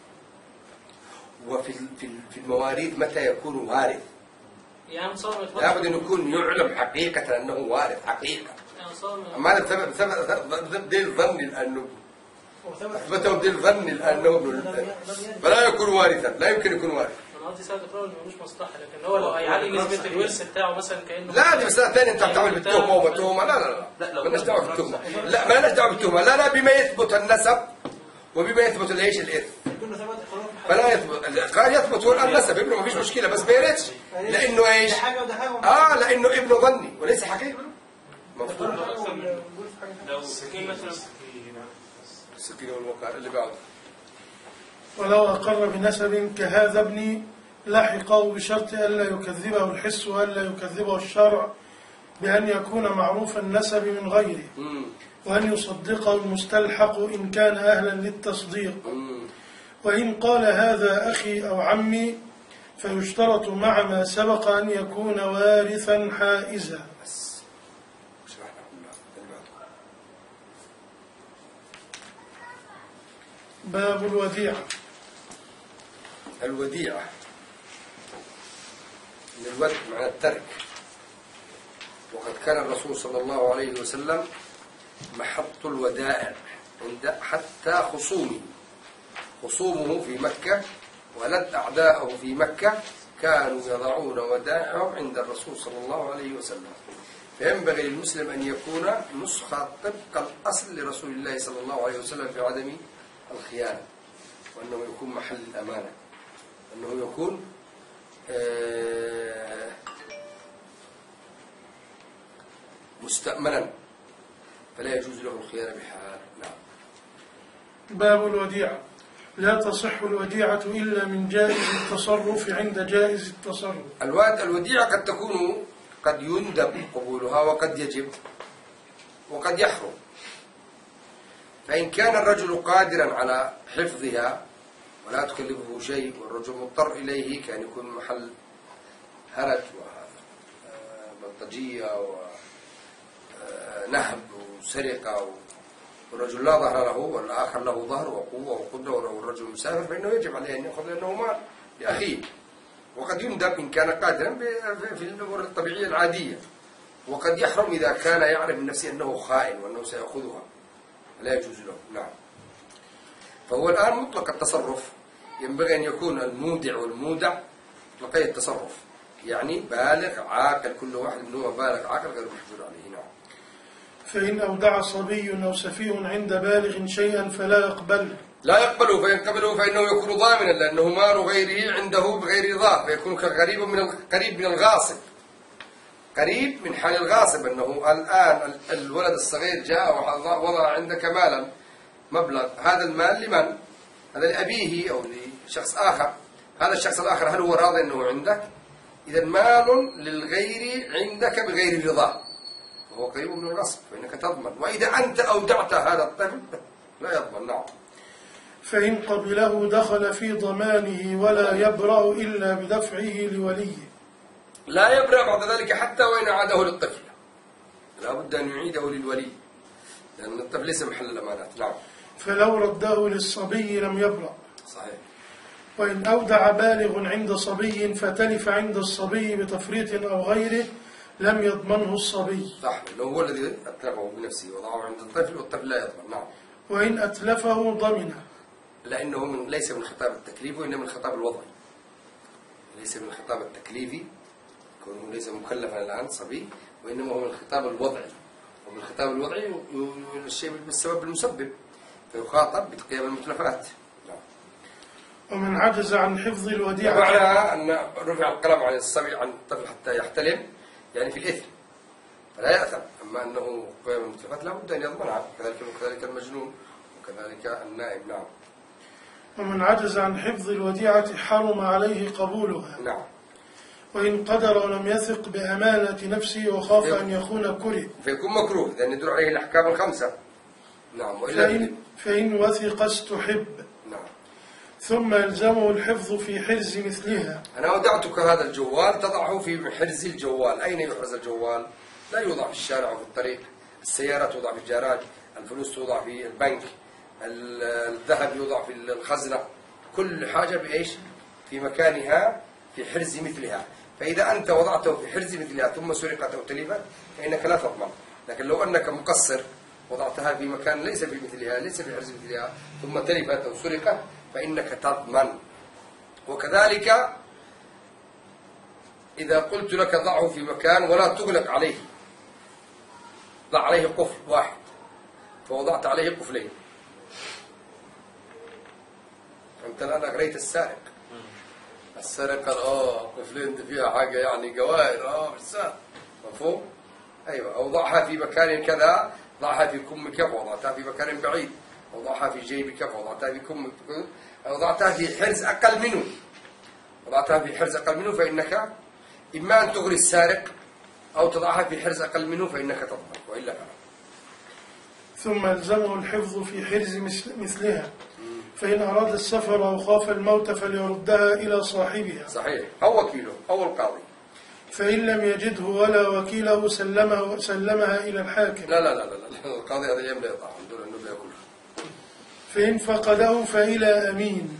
[SPEAKER 2] وفي في المواريث متى يكون وارث؟
[SPEAKER 3] يعني
[SPEAKER 2] لابد أن يكون يعلم حقيقة أنه وارث حقيقة. أما هذا بسبب دليل ظني لأنه أثبته بدليل ظني لأنه ابن، فلا يكون وارثا، لا يمكن يكون وارث.
[SPEAKER 3] أنا قصدي سبب إقراره إنه ملوش مصلحة، لكن هو لو هيعلي نسبة الورث بتاعه مثلا كأنه
[SPEAKER 2] لا، دي مسألة ثانية، أنت بتعمل بالتهمة وبالتهمة، لا ما لناش دعوة بالتهمة، لا ما لناش دعوة بالتهمة، لا بما يثبت النسب وبما يثبت ايش الإرث. فلا يثبت، قال يثبت هو النسب ابنه ما فيش مشكلة، بس ما يرثش لأنه ايش؟ لأنه ابنه ظني وليس حقيقي. مفهوم؟
[SPEAKER 3] لو سكين مثلا
[SPEAKER 2] السكين والوقار اللي بعده.
[SPEAKER 1] ولو أقر بنسب كهذا ابني لحقه بشرط ألا يكذبه الحس وألا يكذبه الشرع بأن يكون معروف النسب من غيره، وأن يصدقه المستلحق إن كان أهلا للتصديق. وإن قال هذا أخي أو عمي فيشترط مع ما سبق أن يكون وارثا حائزا. باب الوديعة.
[SPEAKER 2] الوديعة من الود معنى الترك، وقد كان الرسول صلى الله عليه وسلم محط الودائع عند حتى خصومه في مكة ولد أعداءه في مكة كانوا يضعون ودائعهم عند الرسول صلى الله عليه وسلم. فينبغي للمسلم أن يكون نسخة طبق الأصل لرسول الله صلى الله عليه وسلم في عدم الخيانة، وأنه يكون محل الأمانة، أنه يكون مستأمنا، فلا يجوز له الخيانة بحال. نعم.
[SPEAKER 1] باب الوديعة. لا تصح الوديعة إلا من جائز التصرف عند جائز التصرف.
[SPEAKER 2] الوديعة قد تكون قد يندب قبولها وقد يجب وقد يحرم. فإن كان الرجل قادرا على حفظها ولا تكلفه شيء والرجل مضطر إليه، كان يكون محل هرج وبلطجية ونهب وسرقة، والرجل لا ظهر له والآخر له ظهر وقوة وقدرة، والرجل مسافر فإنه يجب عليه أن يأخذ لأنه مال لأخيه. وقد يندب إن كان قادرا في الأمور الطبيعية العادية، وقد يحرم إذا كان يعلم من نفسه أنه خائن وأنه سيأخذها، لا يجوز له. نعم. فهو الآن مطلق التصرف، ينبغي أن يكون المودع والمودع مطلقي التصرف، يعني بالغ عاقل، كل واحد منهما بالغ عاقل غير محجور عليه. نعم.
[SPEAKER 1] فإن أودع صبي أو سفيه عند بالغ شيئا فلا يقبله.
[SPEAKER 2] لا يقبله، فإن قبله فإنه يكون ضامنا، لأنه مال غيره عنده بغير رضاه، فيكون قريب من الغاصب، قريب من حال الغاصب، أنه الآن الولد الصغير جاء ووضع عندك مالا مبلغ، هذا المال لمن؟ هذا لأبيه أو لشخص آخر، هذا الشخص الآخر هل هو راضي أنه عندك؟ إذا مال للغير عندك بغير رضاه وهو قريب من الغصب، فإنك تضمن. وإذا أنت أودعت هذا الطفل لا يضمن. نعم.
[SPEAKER 1] فإن قبله دخل في ضمانه ولا يبرأ إلا بدفعه لوليه.
[SPEAKER 2] لا يبرأ بعد ذلك حتى وإن عاده للطفل، لا بد أن يعيده للولي، لأن الطفل ليس محل الأمانات. نعم.
[SPEAKER 1] فلو رده للصبي لم يبرأ.
[SPEAKER 2] صحيح.
[SPEAKER 1] وإن أودع بالغ عند صبي فتلف عند الصبي بتفريط أو غيره لم يضمنه الصبي.
[SPEAKER 2] صح، لأنه هو الذي أتلفه بنفسه وضعه عند الطفل والطفل لا يضمن. نعم.
[SPEAKER 1] وإن أتلفه ضمنه،
[SPEAKER 2] لأنه ليس من خطاب التكليف وإنما من الخطاب الوضعي، ليس من الخطاب التكليفي كونه ليس مكلفا الآن صبي، وإنما هو من الخطاب الوضعي، ومن الخطاب الوضعي الشيء بالسبب المسبب، فيخاطب بقيام المتلفات.
[SPEAKER 1] ومن عجز عن حفظ الوديعة.
[SPEAKER 2] معنى أن رفع القلم عن الصبي عن الطفل حتى يحتلم يعني في الإثم فلا يأثم، أما أنه قيم المتلفات لا بد أن يضمنها، وكذلك المجنون وكذلك النائب. نعم.
[SPEAKER 1] ومن عجز عن حفظ الوديعة حرم عليه قبولها.
[SPEAKER 2] نعم.
[SPEAKER 1] وإن قدر ولم يثق بأمانة نفسه وخاف أن يكون كره
[SPEAKER 2] فيكون مكروه لأن يدور عليه الأحكام الخمسة. نعم.
[SPEAKER 1] فإن وثق استحب.
[SPEAKER 2] نعم.
[SPEAKER 1] ثم يلزمه الحفظ في حرز مثلها.
[SPEAKER 2] أنا ودعتك هذا الجوال تضعه في حرز الجوال. أين يحرز الجوال؟ لا يوضع في الشارع أو في الطريق، السيارة توضع في الجراج، الفلوس توضع في البنك، الذهب يوضع في الخزنة، كل حاجة بإيش؟ في مكانها في حرز مثلها. فإذا أنت وضعته في حرز مثلها ثم سرقت أو تلفت فإنك لا تضمن، لكن لو أنك مقصر وضعتها في مكان ليس في مثلها، ليس في حرز مثلها، ثم تلفت أو سرقت فإنك تضمن. وكذلك إذا قلت لك ضعه في مكان ولا تغلق عليه، ضع عليه قفل واحد فوضعت عليه قفلين، أنت الآن أغريت السارق. السرقة قفلين دي فيها حاجة يعني جواهر بالسارق، مفهوم؟ أيوة. أو ضعها في مكان كذا، ضعها في كمك فوضعتها في مكان بعيد، أو ضعها في جيبك فوضعتها في كمك، أو وضعتها في حرز أقل منه، وضعتها في حرز أقل منه فإنك إما أن تغري السارق أو تضعها في حرز أقل منه فإنك تضمن، وإلا فلا.
[SPEAKER 1] ثم يلزمه الحفظ في حرز مثلها، فإن أراد السفر أو خاف الموت فليردها إلى صاحبها.
[SPEAKER 2] صحيح. أو وكيله أو القاضي.
[SPEAKER 1] فإن لم يجده ولا وكيله سلمها إلى الحاكم.
[SPEAKER 2] لا لا لا لا, لا. القاضي هذا يوم لا يطعم دون أنه بيأكل.
[SPEAKER 1] فإن فقده فإلى أمين.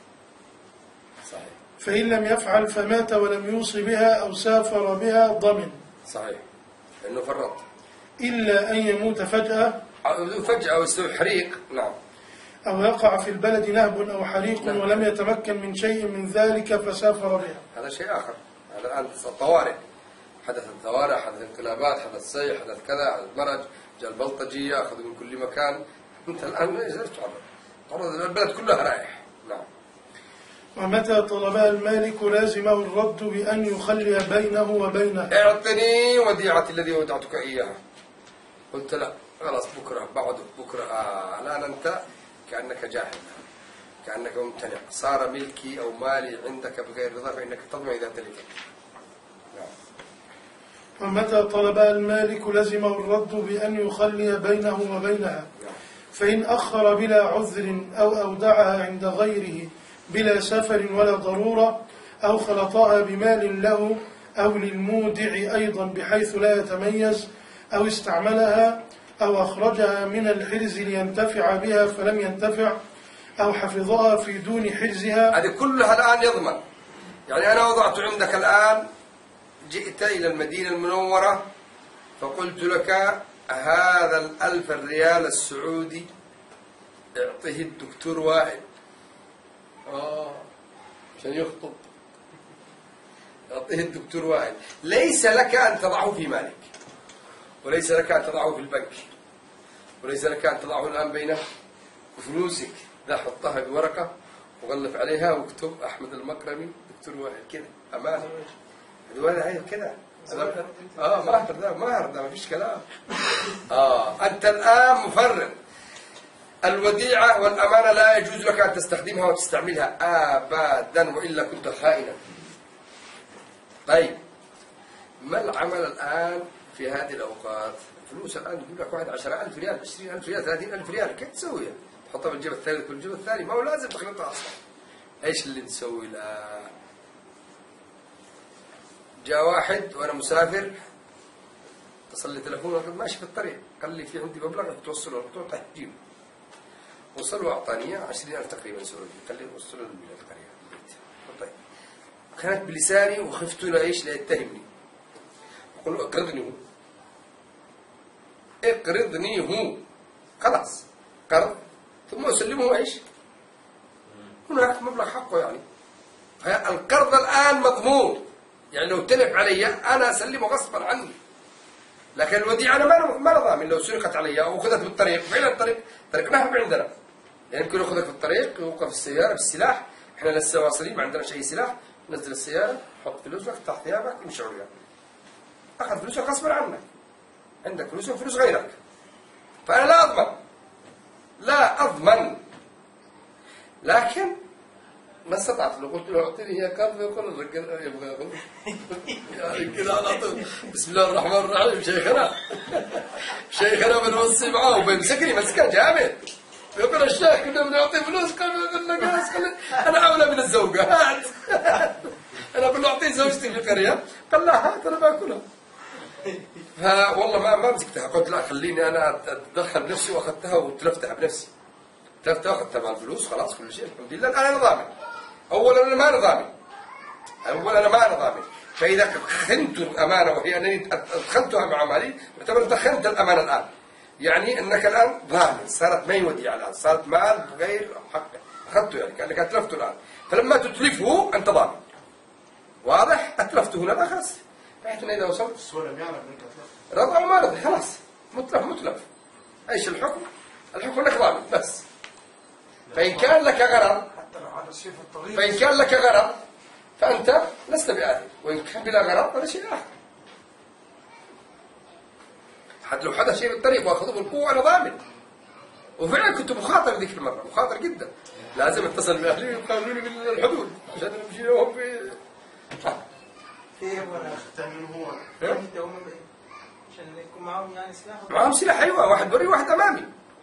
[SPEAKER 2] صحيح.
[SPEAKER 1] فإن لم يفعل فمات ولم يوصي بها أو سافر بها ضمن.
[SPEAKER 2] صحيح. لأنه فرط.
[SPEAKER 1] إلا أن يموت فجأة
[SPEAKER 2] أو يستوي حريق. نعم.
[SPEAKER 1] أو يقع في البلد نهب أو حريق ولم يتمكن من شيء من ذلك فسافر بها.
[SPEAKER 2] هذا شيء آخر. هذا الآن الطوارئ، حدث الطوارئ، حدث انقلابات، حدث صيح، حدث كذا، حدث مرج، جاء البلطجية أخذوا من كل مكان. أنت الآن ليش تعرض البلد كلها رايح. نعم.
[SPEAKER 1] ومتى طلبها المالك لازمه الرد بأن يخلي بينه وبينها.
[SPEAKER 2] اعطني وديعتي الذي ودعتك إياها. قلت لا خلاص بكرة بعد بكرة. الآن أنت كأنك جاهل، كأنك ممتنع، صار ملكي أو مالي عندك بغير رضا فإنك تضمن إذا تلفت. نعم.
[SPEAKER 1] ومتى طلبها المالك لزمه الرد بأن يخلي بينه وبينها.
[SPEAKER 2] نعم.
[SPEAKER 1] فإن أخر بلا عذر أو أودعها عند غيره بلا سفر ولا ضرورة، أو خلطها بمال له أو للمودع أيضا بحيث لا يتميز، أو استعملها أو أخرجها من الحرز لينتفع بها فلم ينتفع، أو حفظها في دون حرزها.
[SPEAKER 2] هذه كلها الآن يضمن. يعني أنا وضعت عندك الآن، جئت إلى المدينة المنورة فقلت لك هذا 1000 ريال السعودي اعطيه الدكتور وائل عشان يخطب، اعطيه الدكتور وائل. ليس لك أن تضعه في مالك، وليس لك أن تضعه في البنك، وليس لك أن تضعه الآن بين فلوسك. لا، حطها بورقة وغلف عليها واكتب أحمد المكرمي دكتور وائل كذا أمانة. الوالد هاي كذا. ماهر ده ما فيش كلام. أنت الآن مفرط. الوديعة والأمانة لا يجوز لك أن تستخدمها وتستعملها أبدا، وإلا كنت خائنا. طيب ما العمل الآن في هذه الأوقات؟ فلوس الآن يجيب لك واحد 10,000 ريال، 20,000 ريال، 30,000 ريال، كيف تسويها؟ تحطها بالجيب الثالث والجيب الثاني، ما هو لازم تخلطها أصلا. إيش اللي نسوي الآن؟ جاء واحد وأنا مسافر اتصل لي تلفون وقال ماشي في الطريق، قال لي في عندي مبلغ توصله، قلت له جيبه. وصله وأعطاني 20,000 تقريبا سعودي، قال لي وصله للقرية البيت. طيب كانت بلساني وخفت له إيش لا يتهمني. أقول له اقرضني هو، اقرضني هو، خلاص قرض، ثم أسلمه إيش؟ هناك مبلغ حقه يعني. القرض الآن مضمون، يعني لو تلف علي أنا أسلمه غصبا عني. لكن الوديعة أنا ما ضامن لو سرقت علي أو أخذت بالطريق، فعلا الطريق نهب عندنا، يعني يمكن يأخذك في الطريق، يوقف السيارة بالسلاح، احنا لسه واصلين ما عندناش اي سلاح، نزل السياره، حط فلوسك تحت ثيابك، امشي عريان. اخذ فلوسك غصبا عنك، عندك فلوس وفلوس غيرك، فانا لا اضمن. لكن ما استطعت، لو قلت له اعطيني هي كارت يقول الرجال يبغى ياخذ يعني كذا على طول. بسم الله الرحمن الرحيم. شيخنا بنوصي معاه وبيمسكني مسكه جامد، يقول الشيخ كنا بنعطي فلوس، قال انا اولى من الزوجه، هات. انا اقول له اعطيه زوجتي في القريه، قال لا هات انا باكلها. فوالله ما مسكتها، قلت لا خليني انا اتدخل بنفسي، واخذتها وتلفتها بنفسي. تلفتها واخذتها مع الفلوس، خلاص كل شيء الحمد لله. الان انا ضامن. اولا انا ما ضامن. فاذا خنت الامانه وهي انني ادخلتها مع مالي، يعتبر دخلت الامانه الان. يعني انك الان ضامن، صارت ما هي وديعه الان، صارت مال غير حقه، اخذته يعني كانك اتلفته الان. فلما تتلفه انت ضامن. واضح؟ اتلفته هنا لا خلاص. بحيث ان اذا وصلت
[SPEAKER 4] بس هو لم يعلم انك اتلفت.
[SPEAKER 2] رضى او ما رضي خلاص، متلف. ايش الحكم؟ الحكم انك ضامن بس. فان كان لك غرض،
[SPEAKER 1] حتى لو على سيف الطريق،
[SPEAKER 2] فان كان لك غرض فانت لست بآثم، وان كان بلا غرض هذا شيء اخر. حتى لو حدث شيء بالطريق واخذوه بالقوه انا ضامن. وفعلا كنت مخاطر ذيك المره، مخاطر جدا. لازم اتصل باهلي ويقالوا لي بالحدود عشان نمشي لهم في
[SPEAKER 5] كيف ولا
[SPEAKER 4] اختار منه هو.
[SPEAKER 5] انت هم عشان يكون معاهم يعني سلاح؟
[SPEAKER 2] معهم سلاح، ايوه، واحد بري واحد امامي.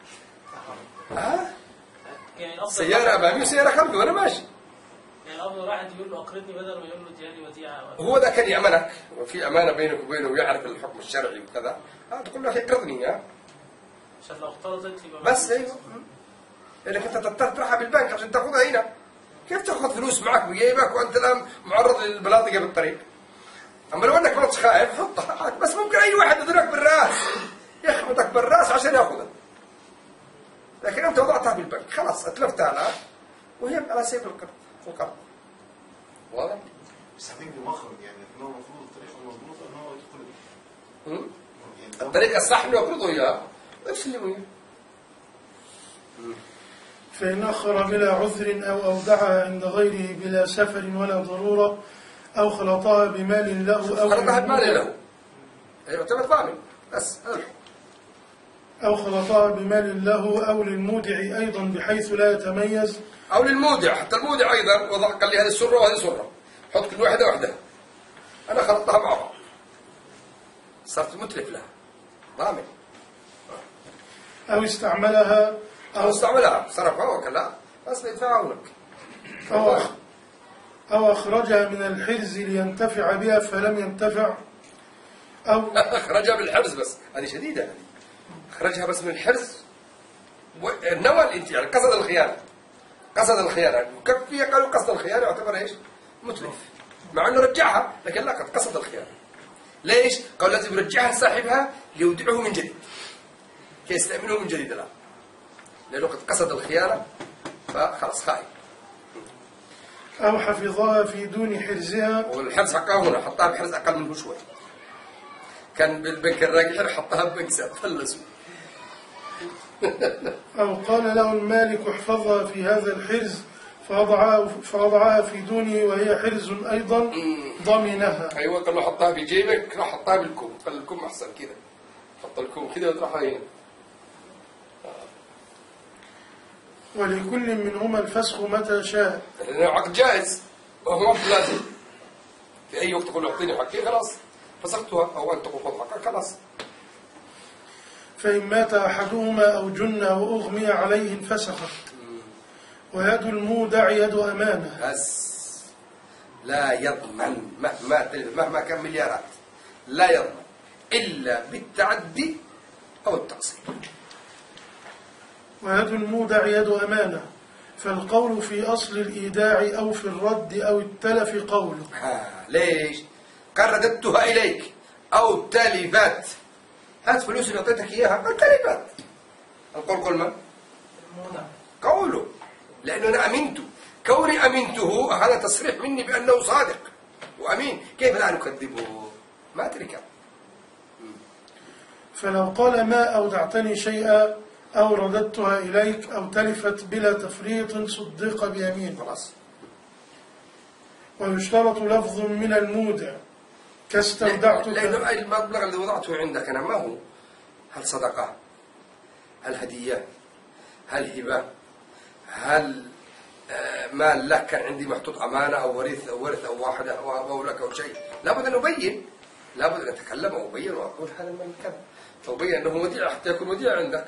[SPEAKER 3] يعني الافضل
[SPEAKER 2] سياره امامي وسياره خلفي وانا ماشي.
[SPEAKER 3] يعني الافضل واحد يقول له اقرضني بدل ما يقول له اديني وديعه.
[SPEAKER 2] هو ذا كان يامنك، وفي امانه بينك وبينه ويعرف الحكم الشرعي وكذا، تقول له اقرضني
[SPEAKER 3] عشان لو اقترضت يبقى
[SPEAKER 2] بس. ايوه، لانك انت تضطر تروحها بالبنك عشان تاخذها هنا. كيف تاخذ فلوس معك بجيبك وانت الان معرض للبلاطقه بالطريق؟ اما لو انك ما خايف حطها، بس ممكن اي واحد يضربك بالراس، يخبطك بالراس عشان ياخذها. لكن انت وضعتها بالبنك، خلاص اتلفتها الان وهي على سيف القرض. واضح؟
[SPEAKER 4] بس هتجي مخرج يعني، لكن هو المفروض الطريقه المضبوطه ان هو يدخل.
[SPEAKER 2] الطريقه الصح انه يقرضه اياه ويسلمه اياه.
[SPEAKER 1] فإن أخر بلا عذر أو أودعها عند غيره بلا سفر ولا ضرورة، أو خلطها بمال له
[SPEAKER 2] خلطها بمال له يعتبر ضامن بس.
[SPEAKER 1] أو خلطها بمال له أو للمودع أيضا بحيث لا يتميز،
[SPEAKER 2] أو للمودع، حتى المودع أيضا قال لي هذه سرة وهذه سرة، حط كل واحدة وحدها، أنا خلطتها مع بعض، صرت متلف لها، ضامن.
[SPEAKER 1] أو استعملها
[SPEAKER 2] صرفها وكلها، بس يدفعونك.
[SPEAKER 1] أو أخرجها من الحرز لينتفع بها فلم ينتفع، أو
[SPEAKER 2] أخرجها بالحرز بس، هذه شديدة هذه. أخرجها بس من الحرز نوى الانتفاع، قصد الخيانة، وكفي قالوا قصد الخيانة يعتبر ايش؟ متلف، مع انه رجعها لكن لا، قد قصد الخيانة. ليش؟ قال لازم يرجعها لصاحبها ليودعه من جديد، كي يستأمنه من جديد الآن، لأنه قد قصد الخيانة فخلاص خائن.
[SPEAKER 1] أو حفظها في دون حرزها،
[SPEAKER 2] والحرز حقها هنا حطها بحرز أقل منه شوي، كان بالبنك الراجحي حطها ببنك فلسوا.
[SPEAKER 1] أو قال له المالك احفظها في هذا الحرز فوضعها في دونه وهي حرز أيضا ضمنها.
[SPEAKER 2] أيوة، قال له حطها في جيبك، راح حطها بالكم، قال الكم أحسن كذا، حط الكم كذا وتروح هنا.
[SPEAKER 1] ولكل منهما الفسخ متى شاء،
[SPEAKER 2] لأنه عقد جائز وهو عقد لازم، في أي وقت تقول اعطيني حقي خلاص فسختها، أو أن تقول خذ حقك خلاص.
[SPEAKER 1] فإن مات أحدهما أو جن أو أغمي عليه انفسخت. ويد المودع يد أمانة،
[SPEAKER 2] بس لا يضمن مهما كان مليارات، لا يضمن إلا بالتعدي أو التقصير.
[SPEAKER 1] ويد المودع يد أمانة، فالقول في أصل الإيداع أو في الرد أو التلف قوله.
[SPEAKER 2] ليش؟ قال رددتها إليك أو تلفت، هات فلوس اللي أعطيتك إياها أو تلفت. القول قول من؟ قوله، لأنه أنا أمنته، كوني أمنته هذا تصريح مني بأنه صادق وأمين، كيف لا نكذبه؟ ما تركه.
[SPEAKER 1] فلو قال ما أودعتني شيئا أو رددتها إليك أو تلفت بلا تفريط صدق بيمين.
[SPEAKER 2] خلاص
[SPEAKER 1] ويشترط لفظ من المودع كاستودعتك.
[SPEAKER 2] لأنه المبلغ الذي وضعته عندك أنا ما هو؟ هل صدقة؟ هل هدية؟ هل هبة؟ هل مال لك كان عندي محطوط أمانة أو ورث أو واحد أو لك أو شيء؟ لابد أن أبين، لابد أن أتكلم أو أبين وأقول هذا المال كذا، فأبين أنه وديع حتى يكون وديع عندك.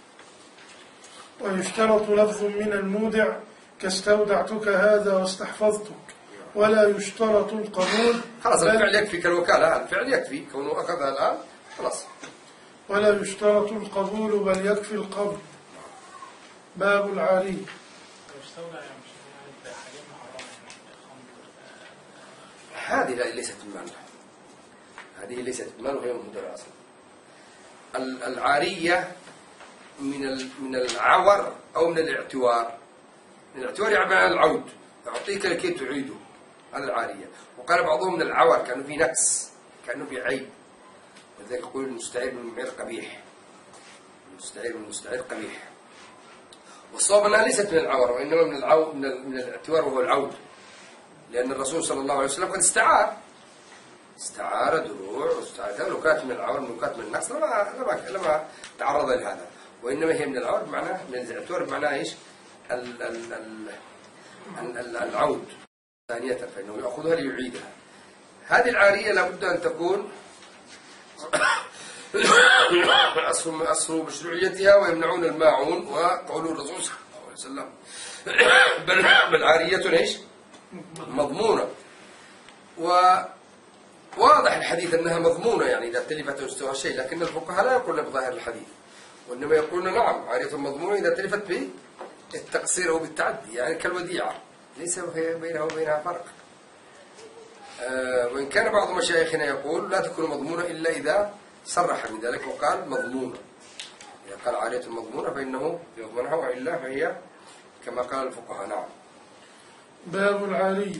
[SPEAKER 1] ويشترط لفظ من المودع كاستودعتك هذا واستحفظتك، ولا يشترط القبول.
[SPEAKER 2] خلاص الفعل يكفي كالوكالة، الفعل يكفي كونه أخذها الآن خلاص.
[SPEAKER 1] ولا يشترط القبول بل يكفي القبض. باب العارية.
[SPEAKER 2] هذه ليست المال، هذه ليست المال وهي مهدرة أصلا. العارية من العور أو من الاعتوار. من الاعتوار يعني عن العود، أعطيك لكي تعيده، هذا العارية. وقال بعضهم من العور كأنه في نقص، كأنه في عيب، ولذلك يقول المستعير من المعير قبيح، المستعير من المستعير قبيح. والصواب أنها ليست من العور وإنما من الاعتوار وهو العود، لأن الرسول صلى الله عليه وسلم قد استعار دروع واستعار، لو كانت من العور لو كانت من النقص لما تعرض لهذا، وإنما هي من العور بمعنى من الاعتوار بمعنى إيش؟ العود ثانية، فإنه يأخذها ليعيدها. هذه العارية لابد أن تكون أصل مشروعيتها ويمنعون الماعون، وقول الرسول صلى الله عليه وسلم بل عارية إيش؟ مضمونة. وواضح الحديث أنها مضمونة، يعني إذا تلفت مستوى شيء، لكن الفقهاء لا يقولون بظاهر الحديث، وإنما يقولون نعم عارية مضمونة إذا تلفت بالتقصير أو بالتعدي، يعني كالوديعة ليس بينها وبينها فرق. وإن كان بعض مشايخنا يقول لا تكون مضمونة إلا إذا صرح بذلك وقال مضمونة، إذا قال عارية مضمونة فإنه يضمنها، وإلا فهي كما قال الفقهاء. نعم.
[SPEAKER 1] باب العارية.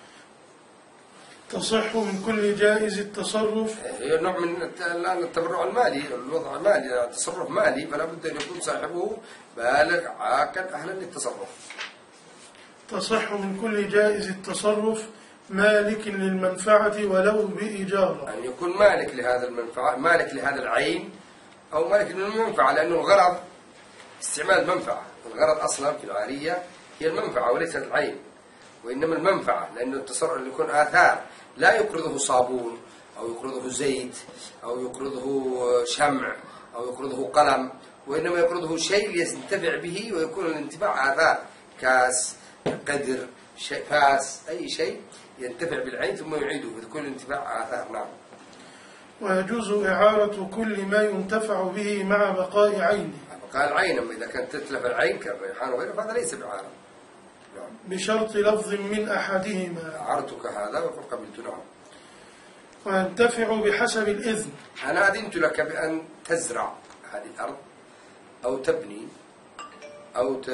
[SPEAKER 1] تصح من كل جائز التصرف.
[SPEAKER 2] هي نوع من الآن التبرع المالي، الوضع المالي، تصرف مالي، فلا بد أن يكون صاحبه بالغ عاقل أهلا للتصرف.
[SPEAKER 1] تصح من كل جائز التصرف مالك للمنفعة ولو بإجارة.
[SPEAKER 2] أن يكون مالك لهذا المنفعة، مالك لهذا العين، أو مالك للمنفعة، لأنه الغرض استعمال منفعة. الغرض أصلا في العارية هي المنفعة وليس العين، وإنما المنفعة، لأنه التصرف اللي يكون آثار، لا يقرضه صابون أو يقرضه زيت أو يقرضه شمع أو يقرضه قلم، وإنما يقرضه شيء ينتفع به ويكون الانتفاع آثار، كاس، قدر، فاس، أي شيء ينتفع بالعين ثم يعيده ويكون الانتفاع آثار. نعم.
[SPEAKER 1] ويجوز إعارة كل ما ينتفع به مع بقاء عينه.
[SPEAKER 2] بقاء العين، أما إذا كانت تتلف العين كالريحان وغيره فهذا ليس بعارة. نعم.
[SPEAKER 1] بشرط لفظ من أحدهما.
[SPEAKER 2] أعرتك هذا وقد قبلت. نعم.
[SPEAKER 1] وينتفع بحسب الإذن.
[SPEAKER 2] أنا أذنت لك بأن تزرع هذه الأرض أو تبني أو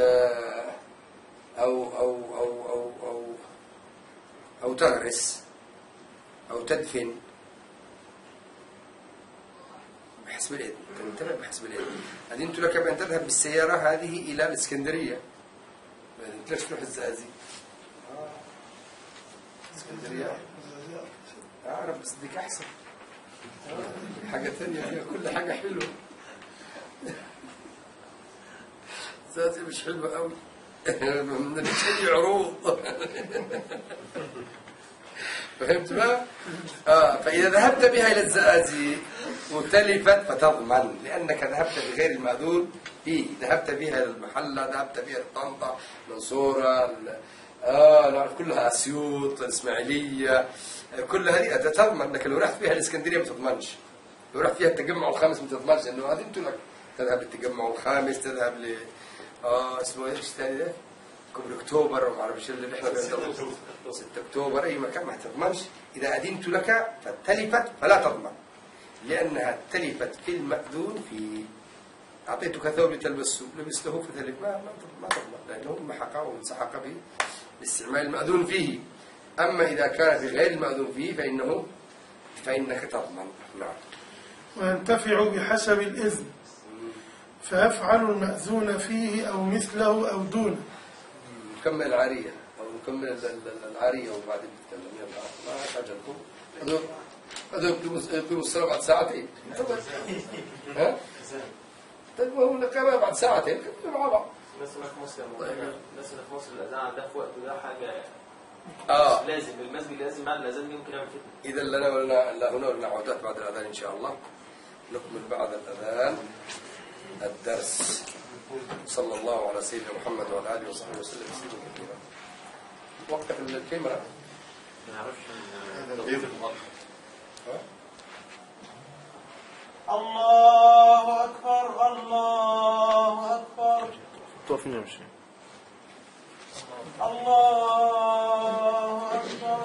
[SPEAKER 2] أو تغرس أو تدفن بحسب الإذن. تنتفع بحسب الإذن. أذنت لك بأن تذهب بالسيارة هذه إلى الإسكندرية. أذنت لك تروح الزقازيق. اسكندرية. أعرف بس ديك أحسن. حاجة ثانية فيها كل حاجة حلوة. زقازيق مش حلوة أوي. من الشيء عروض. فهمت بقى؟ فإذا ذهبت بها إلى الزقازيق وتلفت فتضمن، لأنك ذهبت بغير المأذون فيه، ذهبت بها إلى المحلة، ذهبت بها لطنطا، منصورة، كلها أسيوط، الإسماعيلية، كل هذه تضمن. أنك لو رحت فيها الإسكندرية ما تضمنش، لو رحت فيها التجمع الخامس ما تضمنش، لأنه أذنت لك تذهب للتجمع الخامس، تذهب ل اسمه ايش الثاني ده؟ كوبري اكتوبر وما اعرفش اللي احنا 6 اكتوبر، اي مكان ما تضمنش. اذا اذنت لك فتلفت فلا تضمن، لانها تلفت في المأذون فيه. اعطيتك ثوب تلبسه لبسته فتلف، ما تضمن، لانه محق وانسحق به باستعمال المأذون فيه. اما اذا كان بغير المأذون فيه فانك تضمن. نعم.
[SPEAKER 1] وينتفع بحسب الإذن، فيفعل المأذون فيه أو مثله أو دونه.
[SPEAKER 2] نكمل العارية أو نكمل العارية وبعدين نتكلم. يلا ما عجلكم. هذول يقيموا الصلاة بعد ساعتين. ها؟ طيب وهم كمان بعد ساعتين كملوا مع بعض.
[SPEAKER 6] الناس هنا في مصر الناس هنا في مصر الأذان عندها في وقت وده حاجة لازم المسجد لازم بعد الأذان يمكن يعمل فتنة.
[SPEAKER 2] إذا لنا هنا ولنا عودات بعد الأذان إن شاء الله. نكمل بعد الأذان الدرس. صلى الله على سيدنا محمد وعلى آله وصحبه وسلم تسليما كثيرا. وقف الكاميرا.
[SPEAKER 6] ما نعرفش
[SPEAKER 5] الله أكبر الله أكبر.
[SPEAKER 6] توقفني نمشي.
[SPEAKER 5] الله أكبر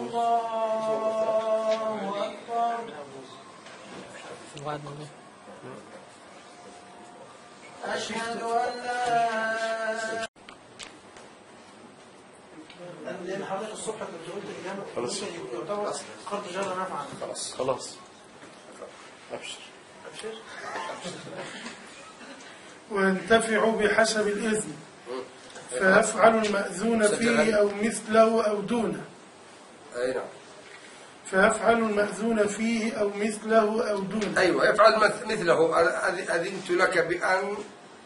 [SPEAKER 5] الله أكبر. أشهد أن لا. لأن حضرتك الصبح كنت قلت الإجابة
[SPEAKER 6] خلاص
[SPEAKER 5] يعتبر قرض جارة نافعا.
[SPEAKER 6] خلاص أبشر.
[SPEAKER 1] وينتفع بحسب الإذن فيفعل المأذون فيه أو مثله أو دونه.
[SPEAKER 2] أي نعم.
[SPEAKER 1] فيفعل المأذون فيه أو مثله أو دونه.
[SPEAKER 2] أيوة يفعل مثله. أذنت لك بأن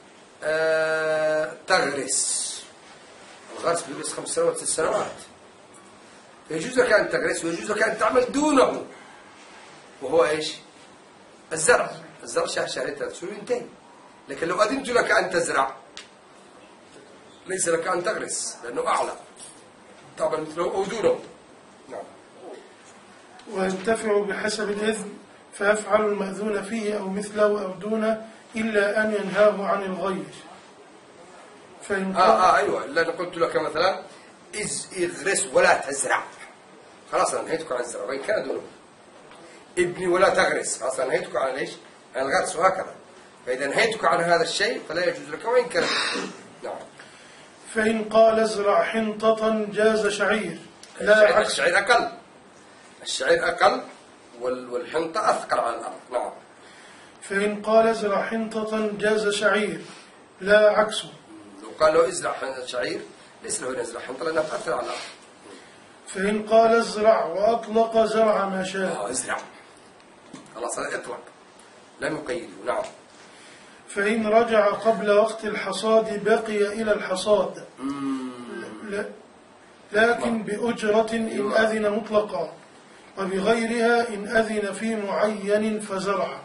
[SPEAKER 2] تغرس. الغرس بيجلس 5 سنوات 6 سنوات. فيجوز لك أن تغرس ويجوز لك أن تعمل دونه. وهو إيش؟ الزرع. الزرع شهرين 3 شهور ينتهي. لكن لو أذنت لك أن تزرع ليس لك أن تغرس لأنه أعلى. تعمل مثله أو دونه. نعم.
[SPEAKER 1] وينتفع بحسب الإذن فيفعل المأذون فيه أو مثله أو دونه إلا أن ينهاه عن الغير.
[SPEAKER 2] أيوة. لأن قلت لك مثلا اغرس ولا تزرع. خلاص أنا نهيتك عن الزرع وإن كان دونه. ابني ولا تغرس. خلاص أنا نهيتك عن إيش؟ عن الغرس وهكذا. فإذا نهيتك عن هذا الشيء فلا يجوز لك وإن كان. نعم.
[SPEAKER 1] فإن قال ازرع حنطة جاز شعير. لا
[SPEAKER 2] الشعير أقل. الشعير أقل والحنطة أثقل على الأرض. نعم.
[SPEAKER 1] فإن قال ازرع حنطة جاز شعير لا عكسه.
[SPEAKER 2] لو قال له ازرع شعير ليس له يزرع حنطة لأنها تأثر على الأرض.
[SPEAKER 1] فإن قال ازرع وأطلق زرع ما شاء.
[SPEAKER 2] ازرع. خلاص هذا إطلق لم يقيده. نعم.
[SPEAKER 1] فإن رجع قبل وقت الحصاد بقي إلى الحصاد لكن بأجرة إن أذن مطلقا وبغيرها إن أذن في معين فزرع.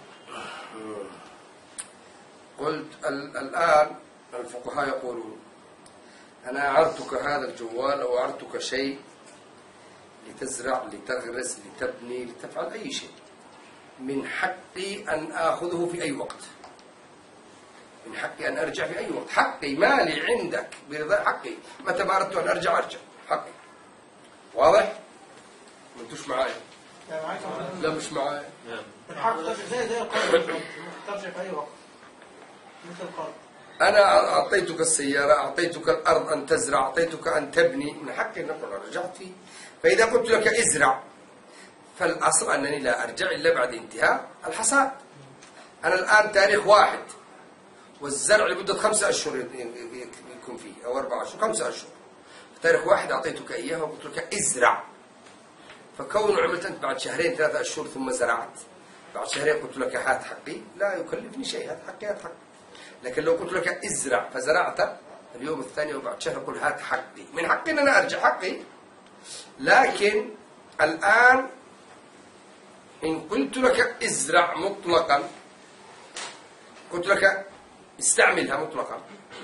[SPEAKER 2] قلت الآن الفقهاء يقولون أنا أعرتك هذا الجوال أو أعرتك شيء لتزرع لتغرس لتبني لتفعل أي شيء. من حقي أن آخذه في أي وقت. من حقي أن أرجع في أي وقت. حقي مالي عندك برضا حقي. متى ما أردت أن أرجع حقي. واضح؟ ما أنتوش معايا؟ لا مش معايا.
[SPEAKER 5] الحق زي القرض ترجع في أي وقت مثل القرض.
[SPEAKER 2] أنا أعطيتك السيارة أعطيتك الأرض أن تزرع أعطيتك أن تبني من حقي أن أقول رجعت فيه. فإذا قلت لك ازرع فالأصل أنني لا أرجع إلا بعد انتهاء الحصاد. أنا الآن تاريخ 1 والزرع لمدة 5 أشهر يكون فيه أو 4 أشهر 5 أشهر. تاريخ 1 أعطيتك إياه وقلت لك ازرع. فكون عملت أنت بعد 2 3 أشهر ثم زرعت بعد 2 قلت لك هات حقي لا يكلفني شيء. هات حقي هات حقي. لكن لو قلت لك ازرع فزرعت اليوم الثاني وبعد شهر أقول هات حقي. من حقي أن أنا أرجع حقي. لكن الآن إن قلت لك ازرع مطلقا قلت لك استعملها مطلقا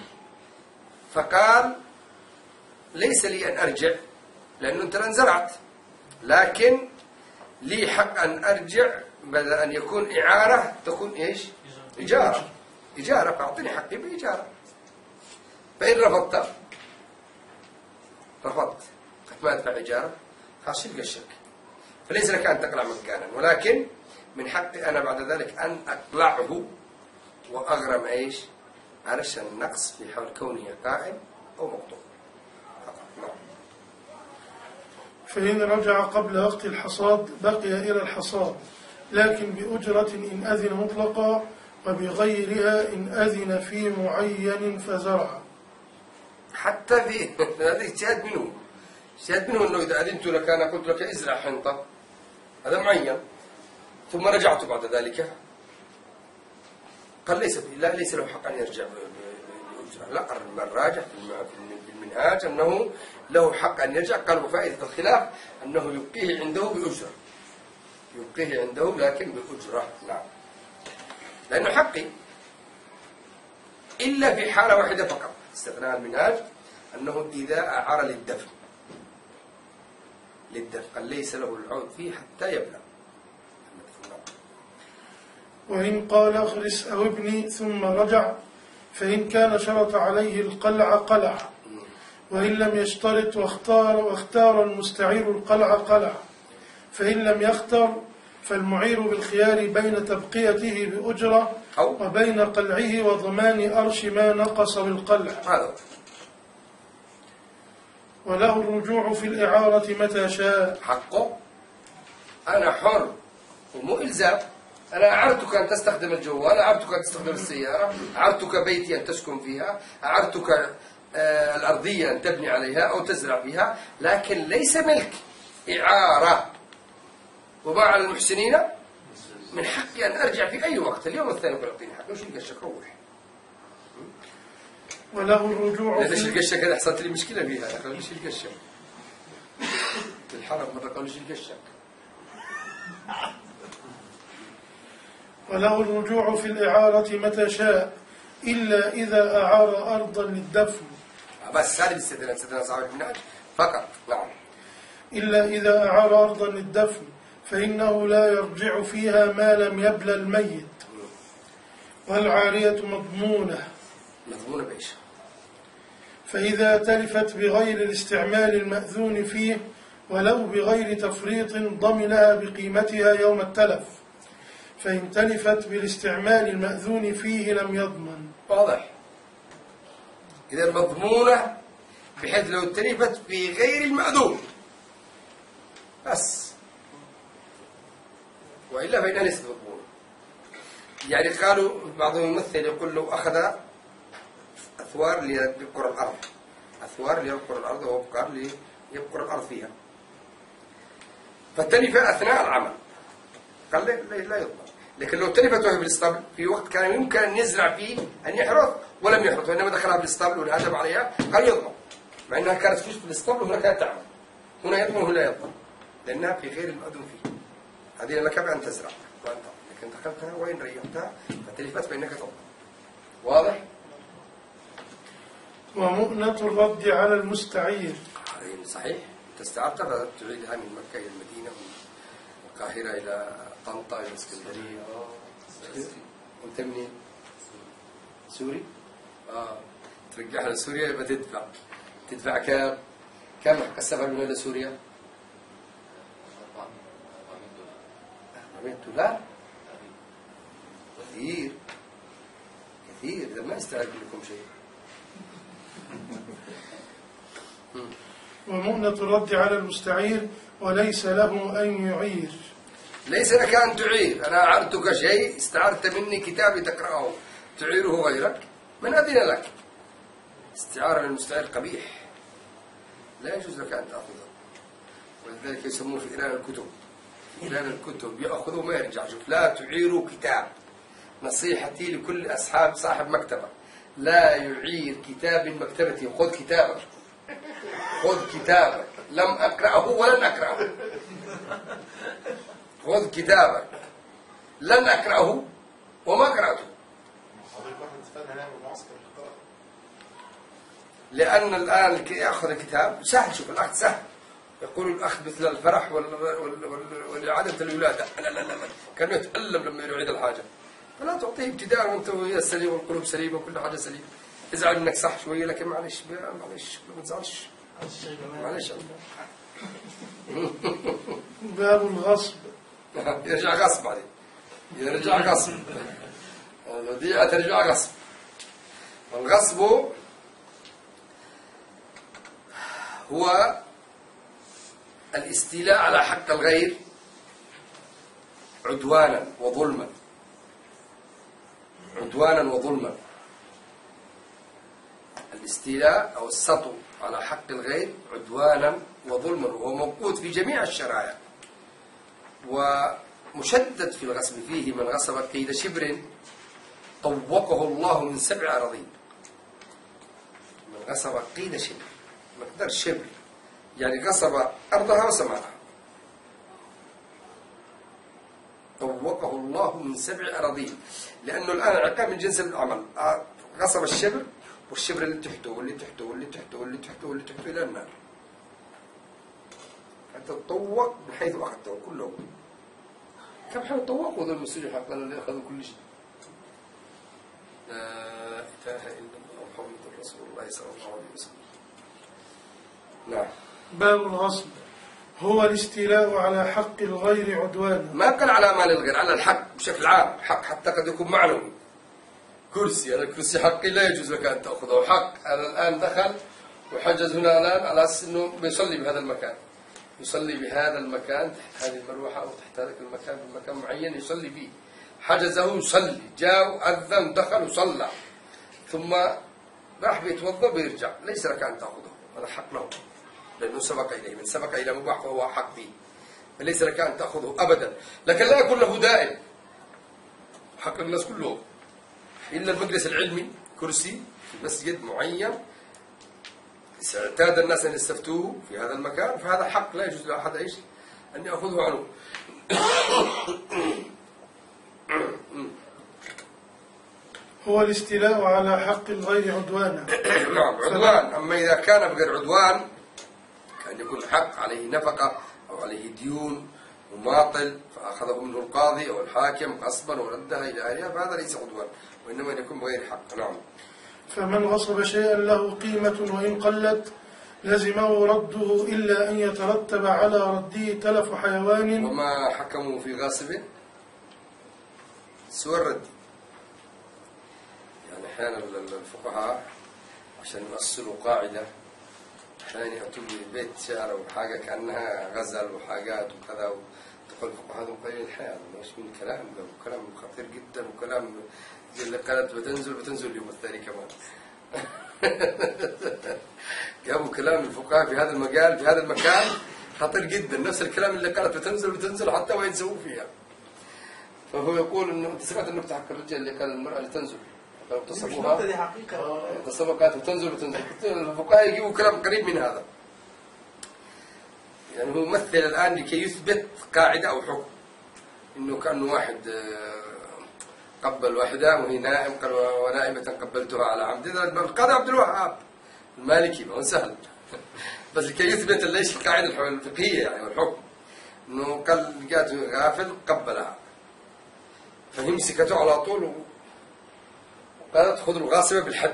[SPEAKER 2] فقال ليس لي أن أرجع لأنه أنت لن زرعت. لكن لي حق أن أرجع بدل أن يكون إعارة تكون إيش؟ إجارة فأعطني حقي بإجارة. فإن رفضت ما أدفع إجارة خلاص يبقى الشرك. فليس لك أن تقلع مكانا ولكن من حقي أنا بعد ذلك أن أقلعه وأغرم إيش؟ عرش النقص في حال كونه قائم أو مقطوع.
[SPEAKER 1] فإن رجع قبل وقت الحصاد بقي إلى الحصاد لكن بأجرة إن أذن مطلقا وبغيرها إن أذن في معين فزرع.
[SPEAKER 2] حتى في هذا اجتهاد منه. اجتهاد منه أنه إذا أذنت لك أنا قلت لك ازرع حنطة، هذا معين، ثم رجعت بعد ذلك، قال ليس له حق أن يرجع بأجرة. لا، الراجح في المنهاج أنه له حق أن يرجع. قال وفائدة الخلاف أنه يبقيه عنده بأجرة، يبقيه عنده لكن بأجرة. نعم، لأنه حقي، إلا في حالة واحدة فقط استثناء المنهاج، أنه إذا أعار للدفن قال ليس له العود فيه حتى يبلغ.
[SPEAKER 1] وإن قال اغرس أو ابني ثم رجع، فإن كان شرط عليه القلع قلع، وإن لم يشترط واختار المستعير القلع قلع، فإن لم يختر فالمعير بالخيار بين تبقيته بأجرة وبين قلعه وضمان أرش ما نقص بالقلع. وله الرجوع في الإعارة متى شاء.
[SPEAKER 2] حقه، أنا حر ومو إلزام. أنا أعرتك أن تستخدم الجوال، أعرتك أن تستخدم السيارة، أعرتك بيتي أن تسكن فيها، أعرتك الأرضية أن تبني عليها أو تزرع فيها، لكن ليس ملك، إعارة. وما على المحسنين من حقي أن أرجع في أي وقت. اليوم الثاني يقول أعطيني حق، وش القشك روح.
[SPEAKER 1] وله الرجوع
[SPEAKER 2] ليش القشك هذا حصلت لي مشكلة فيها يا أخي. ليش القشك في الحرم مرة قالوا ليش القشك.
[SPEAKER 1] وله الرجوع في الإعارة متى شاء إلا إذا أعار أرضا للدفن.
[SPEAKER 2] بس هذه استثناء صاحب المنهاج فقط. نعم،
[SPEAKER 1] إلا إذا أعار أرضا للدفن فإنه لا يرجع فيها ما لم يبلى الميت. والعارية مضمونة
[SPEAKER 2] بإيش؟
[SPEAKER 1] فإذا تلفت بغير الاستعمال المأذون فيه ولو بغير تفريط ضمنها بقيمتها يوم التلف، فإن تلفت بالاستعمال المأذون فيه لم يضمن.
[SPEAKER 2] واضح؟ إذا مضمونة بحيث لو تلفت بغير المأذون بس، وإلا فإنها ليست مضمونة. يعني قالوا بعضهم يمثل يقول لو أخذ أثوار ليبقر الأرض، أثوار ليبقر الأرض وأبقار ليبقر الأرض فيها، فتلف أثناء العمل، قال لا يضمن. لكن لو تلفت وهي بالاسطبل في وقت كان يمكن أن يزرع فيه أن يحرث ولم يحرث، وإنما دخلها بالاسطبل وانهدم عليها، قال يضمن، مع أنها كانت في الاسطبل وهنا كانت تعمل. هنا يضمن وهنا لا يضمن، لأنها في غير المأذون فيه. هذه لك بأن تزرع وأنت، لكن دخلتها وإن ريحتها فتلفت فإنك تضمن. واضح؟
[SPEAKER 1] ومؤنة الرد على المستعير.
[SPEAKER 2] صحيح، أنت استعرت فتعيدها من مكة إلى المدينة، من القاهرة إلى طنطا إلى الإسكندرية. وأنت منين؟ سوري؟ ترجعها لسوريا يبقى تدفع كم حق السفر من إلى سوريا؟ $400. كثير، إذا ما استعد لكم شيء.
[SPEAKER 1] ومؤنة الرد على المستعير وليس له أن يعير.
[SPEAKER 2] ليس لك أن تعير. أنا أعرتك شيء، استعرت مني كتابي تقرأه تعيره غيرك، من أذن لك. استعارة للمستعير قبيح، لا يجوز لك أن تأخذه، ولذلك يسموه في إعلان الكتب. في إعلان الكتب يأخذه ما يرجع. شوف، لا تعيروا كتاب. نصيحتي لكل صاحب مكتبة، لا يعير كتاب من مكتبتي. خذ كتابك، لم أقرأه ولن أقرأه. خذ كتابك، لن أقرأه وما قرأته. لأن الآن يأخذ الكتاب سهل. شوف، الأخذ سهل. يقول الأخذ مثل الفرح والإعادة الولادة. لا، كان يتألم لما يعيد الحاجة. فلا تعطيه ابتداء وانت سليم والقلوب سليمة وكل حاجة سليمة. ازعل منك صح شوية، لكن معلش ما تزعلش. معلش.
[SPEAKER 1] باب الغصب.
[SPEAKER 2] يرجع غصب عليه. يرجع غصب. الوديعة ترجع غصب. والغصب هو الاستيلاء على حق الغير عدوانا وظلما. الاستيلاء أو السطو على حق الغير عدوانا وظلما، وهو موجود في جميع الشرائع، ومشدد في الغصب فيه. من غصب قيد شبر طوقه الله من 7 أراضين. من غصب قيد شبر، مقدار شبر يعني غصب أرضها وسماءها، طوقه الله من 7 أراضين. لأنه الآن العقاب من جنس العمل، غصب الشبر والشبر اللي تحته واللي تحته واللي تحته واللي تحته واللي تحته إلى النار، حتى تطوق من حيث أخذته كله. كم حيث طوقوا ذو المسجد حقا اللي أخذوا كل شيء. لا إله إلا الله محمد رسول الله صلى الله عليه وسلم. نعم.
[SPEAKER 1] باب الغصب هو الاستيلاء على حق الغير عدوانا.
[SPEAKER 2] ما قال على مال الغير، على الحق بشكل عام. حق حتى قد يكون معنوي. كرسي، هذا الكرسي حقي لا يجوز لك أن تأخذه. حق أنا الآن دخل وحجز هنا الآن على أساس أنه بيصلي بهذا المكان، يصلي بهذا المكان تحت هذه المروحة أو تحت هذا المكان، بمكان معين يصلي فيه. حجزه يصلي، جاء أذن دخل وصلى، ثم راح بيتوضأ بيرجع، ليس لك أن تأخذه، هذا حق له لأنه سبق إليه. من سبق إلى مباح فهو حق فيه، فليس لك أن تأخذه أبدا. لكن لا يكون له دائم، حق الناس كلهم إلا المجلس العلمي، كرسي في مسجد معين اعتاد الناس أن يستفتوه في هذا المكان، فهذا حق لا يجوز لأحد إيش أن يأخذه عنه.
[SPEAKER 1] هو الاستيلاء على حق الغير عدوانا.
[SPEAKER 2] نعم عدوان. أما إذا كان بغير عدوان، كان يكون حق عليه نفقة أو عليه ديون مماطل فأخذه منه القاضي أو الحاكم غصبا وردها إلى أهلها، فهذا ليس عدوان، وإنما يكون بغير حق. نعم.
[SPEAKER 1] فمن غصب شيئا له قيمة وإن قلت لزمه رده إلا أن يترتب على رده تلف حيوان.
[SPEAKER 2] وما حكموا في غاصب سوى الرد. يعني أحيانا الفقهاء عشان يؤصلوا قاعدة أحيانا يأتوا بيت شعر وحاجة كأنها غزل وحاجات وكذا، وتقول الفقهاء هذا قليل الحياة، مش من كلام، كلام خطير جدا، وكلام زي اللي قالت بتنزل اليوم الثاني كمان. جابوا كلام الفقهاء في هذا المجال في هذا المكان خطير جدا، نفس الكلام اللي قالت بتنزل حتى وين يسووا فيها. فهو يقول انه انت سمعت النكته حق الرجال اللي قال المرأة اللي تنزل، لو تصبوها
[SPEAKER 5] دي حقيقة
[SPEAKER 2] تصبقات وتنزل. الفقهاء يجيبوا كلام قريب من هذا. يعني هو مثل الآن لكي يثبت قاعدة أو حكم، إنه كأنه واحد قبل واحدة وهي نائم، قال ونائمة قبلتها على عمد. القاضي عبد الوهاب المالكي، ما هو سهل. بس لكي يثبت ليش القاعدة الفقهية يعني والحكم، إنه قال جاءته غافل قبلها فهمسكته على طول وقالت خذ الغاصبة بالحد.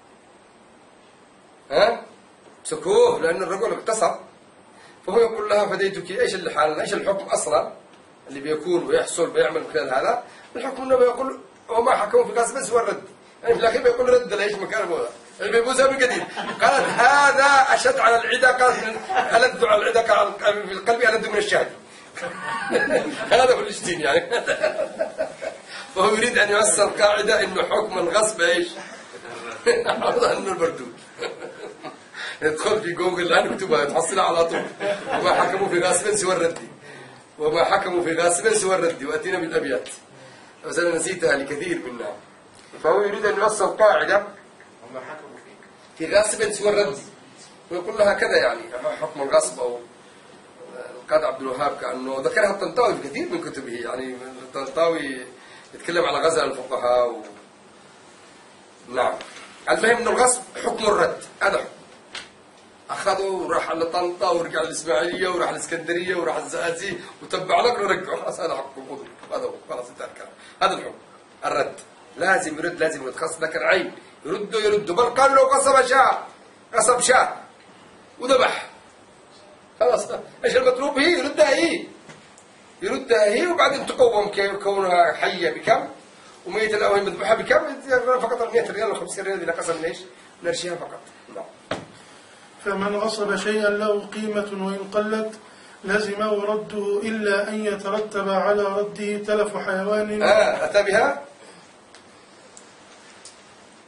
[SPEAKER 2] سكوه لأن الرجل اقتصر. فهو يقول لها فديتك ايش اللي حالنا، ايش الحكم اصلا اللي بيكون ويحصل بيعمل خلال هذا. الحكم انه بيقول وما حكموا في غاصب سوى الرد، يعني في الاخير بيقول رد ليش مكان ابوها اللي بيبوسها بالقديم. قالت هذا اشد على العدا، قالت الد على العدا في القلب الد من الشهد. هذا هو الاشتين يعني. فهو يريد ان يوصل قاعده انه حكم الغصب ايش؟ هذا انه البردود. ادخل في جوجل الآن اكتبها تحصلها على طول. وما حكموا في غاصب سوى الرد، وما حكموا في غاصب سوى الرد، وأتينا بالأبيات بس أنا نسيتها لكثير منها. فهو يريد أن يوصل قاعدة
[SPEAKER 4] وما حكموا
[SPEAKER 2] في غاصب سوى الرد، ويقول لها كذا يعني حكم الغصب. أو القاضي عبد الوهاب كأنه ذكرها الطنطاوي في كثير من كتبه، يعني الطنطاوي يتكلم على غزل الفقهاء نعم. المهم أن الغصب حكم الرد، هذا حكم. أخذوا وراح على طنطا ورجع الإسماعيلية وراح الإسكندرية وراح الزقازيق وتبع لك ورجعوا، خلاص هذا حكم القدر، هذا هو خلاص انتهى الكلام. هذا الحكم الرد، لازم يرد خاص لك العين يرد. بل قال لو قصب شاة وذبح خلاص ايش المطلوب؟ هي يردها هي وبعدين تقوم كونها حية بكم وميت الأول مذبوحة بكم، فقط 100 ريال و50 ريال إذا قسم ليش نرشيها فقط.
[SPEAKER 1] فمن غصب شيئا له قيمة وإن قلت لزمه رده إلا أن يترتب على رده تلف حيوان.
[SPEAKER 2] أتى بها؟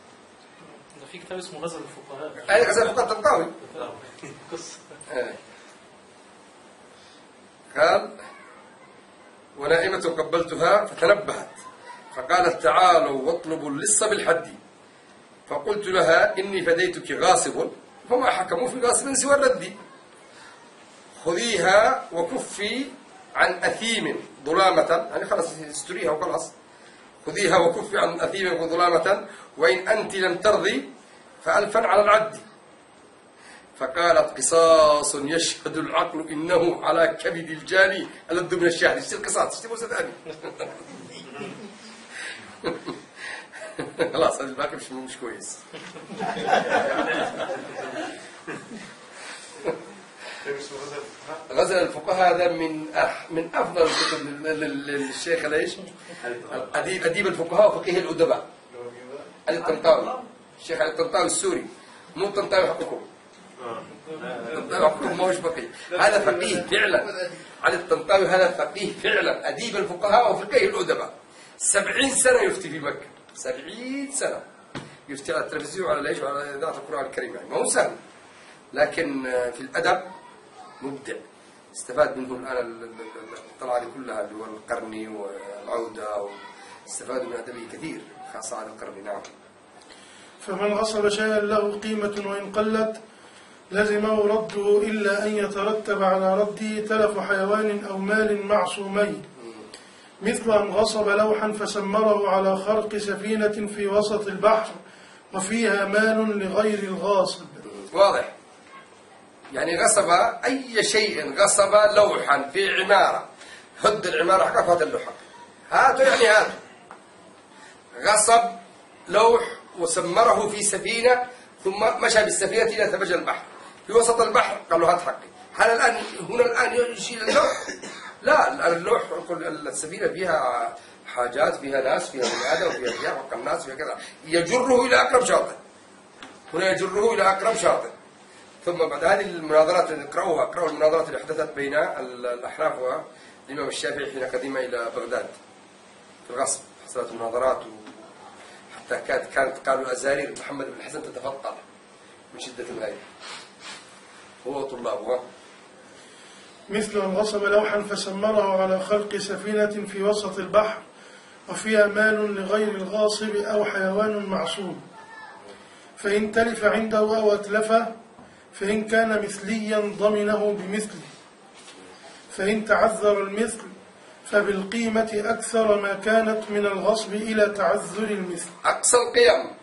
[SPEAKER 3] ده في كتاب اسمه غزل الفقهاء.
[SPEAKER 2] غزل الفقهاء الطنطاوي.
[SPEAKER 3] قصة.
[SPEAKER 2] قال: ونائمة قبلتها فتنبهت فقالت: تعالوا واطلبوا اللص بالحد. فقلت لها: إني فديتك غاصب فما حكموا في غاصب سوى الرد. خذيها وكفي عن أثيم ظلامة، يعني خلاص استريها وخلاص. خذيها وكفي عن أثيم ظلامة، وإن أنت لم ترضي فألفا على العد. فقالت: قصاص يشهد العقل إنه على كبد الجاني ألد من الشهد. اشتري القصاص، اشتري موسى ثاني. خلاص هذا الباقي مش كويس. غزل الفقهاء هذا من أفضل الكتب للشيخ ليش؟ أديب الفقهاء وفقيه الأدباء علي الطنطاوي. الشيخ علي الطنطاوي السوري، مو الطنطاوي حقكم. الطنطاوي حقكم ما هوش فقيه، هذا فقيه فعلا. علي الطنطاوي هذا فقيه فعلا، أديب الفقهاء وفقيه الأدباء. 70 سنة يفتي في مكة، 70 سنة يفتي على التلفزيون وعلى ليش وعلى إذاعة القرآن الكريم. يعني ما هو سهل، لكن في الأدب مبدع. استفاد منه الآن الطلعة دي كلها اللي هو القرني والعودة، واستفادوا من أدبه كثير خاصة على القرني. نعم.
[SPEAKER 1] فمن غصب شيئا له قيمة وإن قلت لزمه رده إلا أن يترتب على رده تلف حيوان أو مال معصومين، مثل أن غصب لوحا فسمره على خرق سفينة في وسط البحر وفيها مال لغير الغاصب.
[SPEAKER 2] واضح؟ يعني غصب أي شيء، غصب لوحا في عمارة، هد العمارة حقك وهات اللوحة، هاتوا يعني هاتوا. غصب لوح وسمره في سفينة ثم مشى بالسفينة إلى ثبج البحر في وسط البحر، قال له هات حقي. هل الآن يشيل اللوح؟ لا، اللوح السفينة فيها حاجات، فيها ناس، فيها بني آدم، فيها رياح وقناص، فيها كذا، يجره إلى أقرب شاطئ. هنا يجره إلى أقرب شاطئ. ثم بعد هذه المناظرات اللي اقرأوا المناظرات اللي حدثت بين الأحناف والإمام الشافعي حين قدم إلى بغداد في الغصب. حصلت مناظرات، حتى كانت قالوا أزارير محمد بن الحسن تتفطر من شدة الغيظ هو وطلابه.
[SPEAKER 1] مثل أن غصب لوحا فسمره على خلق سفينة في وسط البحر وفيها مال لغير الغاصب أو حيوان معصوم، فإن تلف عنده أو أتلفه فإن كان مثليا ضمنه بمثله، فإن تعذر المثل فبالقيمة أكثر ما كانت من الغصب إلى تعذر المثل.
[SPEAKER 2] أقصى القيم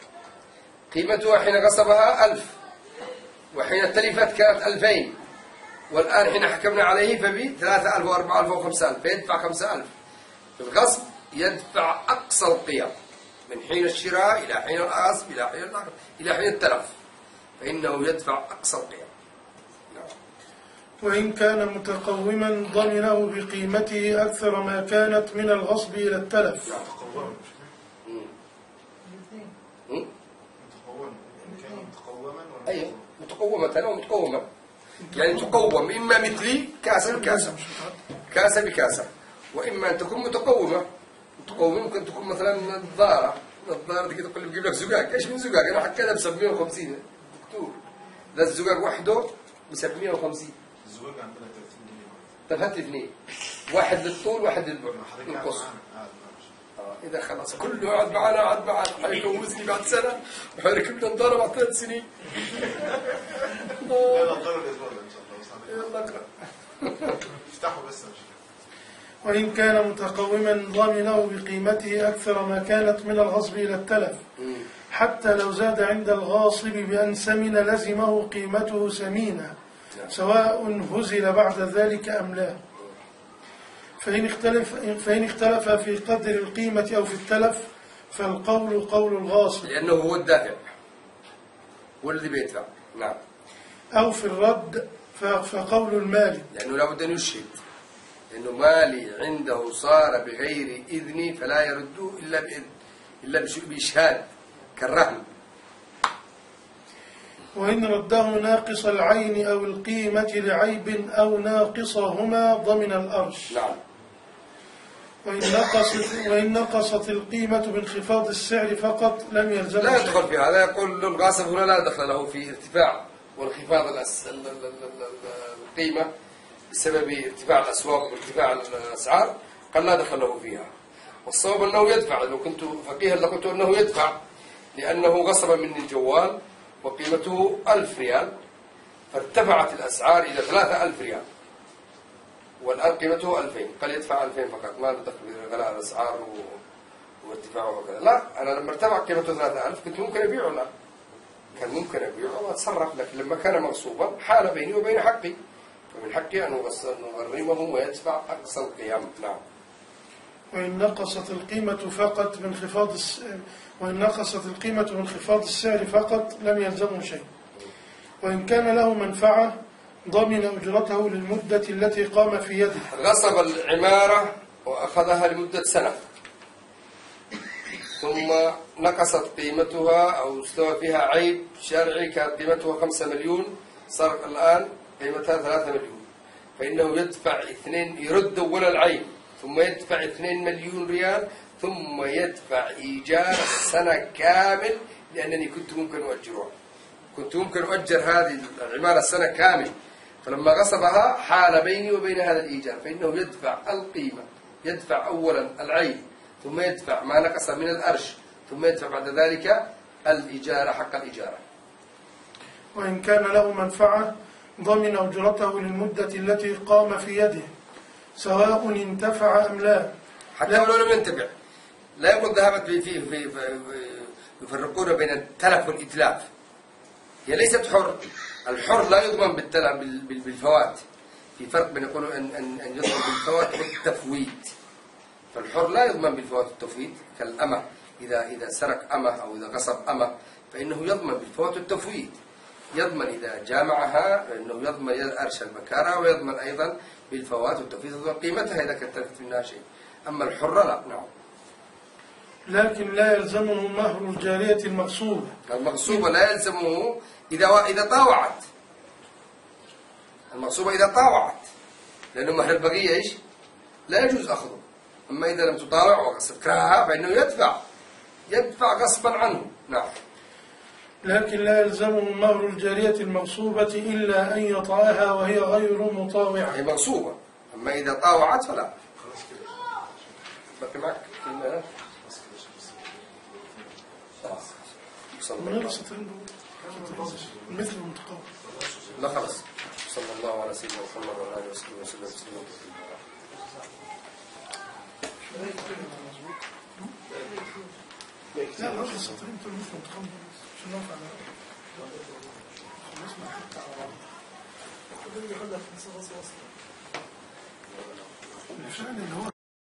[SPEAKER 2] قيمتها حين غصبها 1000، وحين تلفت كانت 2000، والآن حين حكمنا عليه فب 3000 و4000 و5000، فيدفع 5000. في الغصب يدفع أقصى القيم من حين الشراء إلى حين الغصب إلى حين التلف، فإنه يدفع أقصى القيم.
[SPEAKER 1] وإن كان متقوما ضمنه بقيمته أكثر ما كانت من الغصب إلى التلف.
[SPEAKER 2] أيوه، متقومة أو متقومة، يعني تقوم إما مثلي كاسة بكاسة، كاسة بكاسة، وإما أن تكون متقومة. متقومة ممكن تكون مثلا نظارة دي كده، تقول بجيب لك زجاج. إيش من زجاج؟ أنا حكيتها ب 750 دكتور، ده الزجاج وحده ب 750.
[SPEAKER 4] الزجاج عندنا 30 جنيه.
[SPEAKER 2] طب هات لي اثنين، واحد للطول واحد للبعد القصر. إذا خلاص كله قعد معنا حيجوزني بعد سنة وحيركب لي نظارة بعد 3 سنين.
[SPEAKER 4] لا نظارة الأسبوع إن شاء الله.
[SPEAKER 2] يلا اقرأ.
[SPEAKER 4] افتحوا بس.
[SPEAKER 1] وإن كان متقوما ضمنه بقيمته أكثر ما كانت من الغصب إلى التلف، حتى لو زاد عند الغاصب بأن سمن لزمه قيمته سمينة، سواء هزل بعد ذلك أم لا. فإن اختلف في قدر القيمة أو في التلف فالقول قول الغاصب،
[SPEAKER 2] لأنه هو الدافع، هو الذي بيدفع. نعم.
[SPEAKER 1] أو في الرد فقول المالك،
[SPEAKER 2] لأنه لابد أن يشهد، لأنه مالي عنده صار بغير إذني فلا يرده إلا بإذن، إلا بإشهاد كالرهن.
[SPEAKER 1] وإن رده ناقص العين أو القيمة لعيب أو ناقصهما ضمن الأرش.
[SPEAKER 2] نعم.
[SPEAKER 1] وإن نقصت القيمة بانخفاض السعر فقط لم يلزم
[SPEAKER 2] لا يدخل في هذا. يقول الغاصب هنا لا دخل له في ارتفاع وانخفاض القيمة بسبب ارتفاع الأسواق وارتفاع الأسعار قال لا دخل له فيها. والصواب أنه يدفع. لو كنت فقيها لقلت أنه يدفع، لأنه غصب مني الجوال وقيمته 1000 ريال، فارتفعت الأسعار إلى 3000 ريال والآن قيمته 2000، قال يدفع 2000 فقط، ما له دخل بغلاء الأسعار وارتفاعه وكذا. لا، أنا لما ارتفع قيمته 3000 كنت ممكن أبيعه، لا كان ممكن أبيعه وأتصرف، لكن لما كان مغصوبا حال بيني وبين حقي، فمن حقي أن أغرمه ويدفع أقصى القيام. نعم.
[SPEAKER 1] وإن نقصت القيمة فقط من انخفاض السعر فقط لم يلزمه شيء. وإن كان له منفعة ضمن أجرته للمدة التي قام في يده.
[SPEAKER 2] غصب العمارة وأخذها لمدة سنة، ثم نقصت قيمتها أو استوى فيها عيب شرعي، كانت قيمتها 5 مليون، صار الآن قيمتها 3 مليون، فإنه يدفع 2، يرد أول العيب، ثم يدفع 2 مليون ريال، ثم يدفع إيجار السنة كامل، لأنني كنت ممكن أؤجرها، كنت ممكن أؤجر هذه العمارة السنة كامل، فلما غصبها حال بيني وبين هذا الإيجار، فإنه يدفع القيمة، يدفع أولا العيب، ثم يدفع ما نقص من الأرش، ثم يدفع بعد ذلك الإجارة، حق الإجارة.
[SPEAKER 1] وإن كان له منفعة ضمن أجرته للمدة التي قام في يده سواء انتفع أم لا،
[SPEAKER 2] حتى ولو لم ينتفع. لا يقول ذهبت يفرقون بين التلف والإتلاف. هي ليست حر، الحر لا يضمن بالفوات، في فرق بين يقولوا أن يضمن بالفوات والتفويت. فالحر لا يضمن بالفوات والتفويت، كالأمة إذا سرق أمة أو إذا غصب أمة فإنه يضمن بالفوات والتفويت، يضمن إذا جامعها فإنه يضمن أرش المكارة، ويضمن أيضا بالفوات والتفويت قيمتها إذا كانت تلفت منها شيء. أما الحر لا. نعم.
[SPEAKER 1] لكن لا يلزمه مهر الجارية المغصوبة.
[SPEAKER 2] المغصوبة لا يلزمه إذا طاوعت، المغصوبة إذا طاوعت، لأنه مهر البقية إيش؟ لا يجوز أخذه. أما إذا لم تطاوع وتكرهها فإنه يدفع غصبا عنه. نعم.
[SPEAKER 1] لكن لا يلزمه مهر الجارية المغصوبة إلا أن يطأها وهي غير مطاوعة.
[SPEAKER 2] هي مغصوبة، أما إذا طاوعت فلا. بقي معك كلمة؟
[SPEAKER 1] مثل المتقوم.
[SPEAKER 2] لا خلاص. صلى الله على سيدنا محمد وعلى آله وصحبه وسلم تسليما
[SPEAKER 1] كثيرا. لا خلاص سطرين مثل المتقوم عشان نوقع خلصنا حتى على بعض.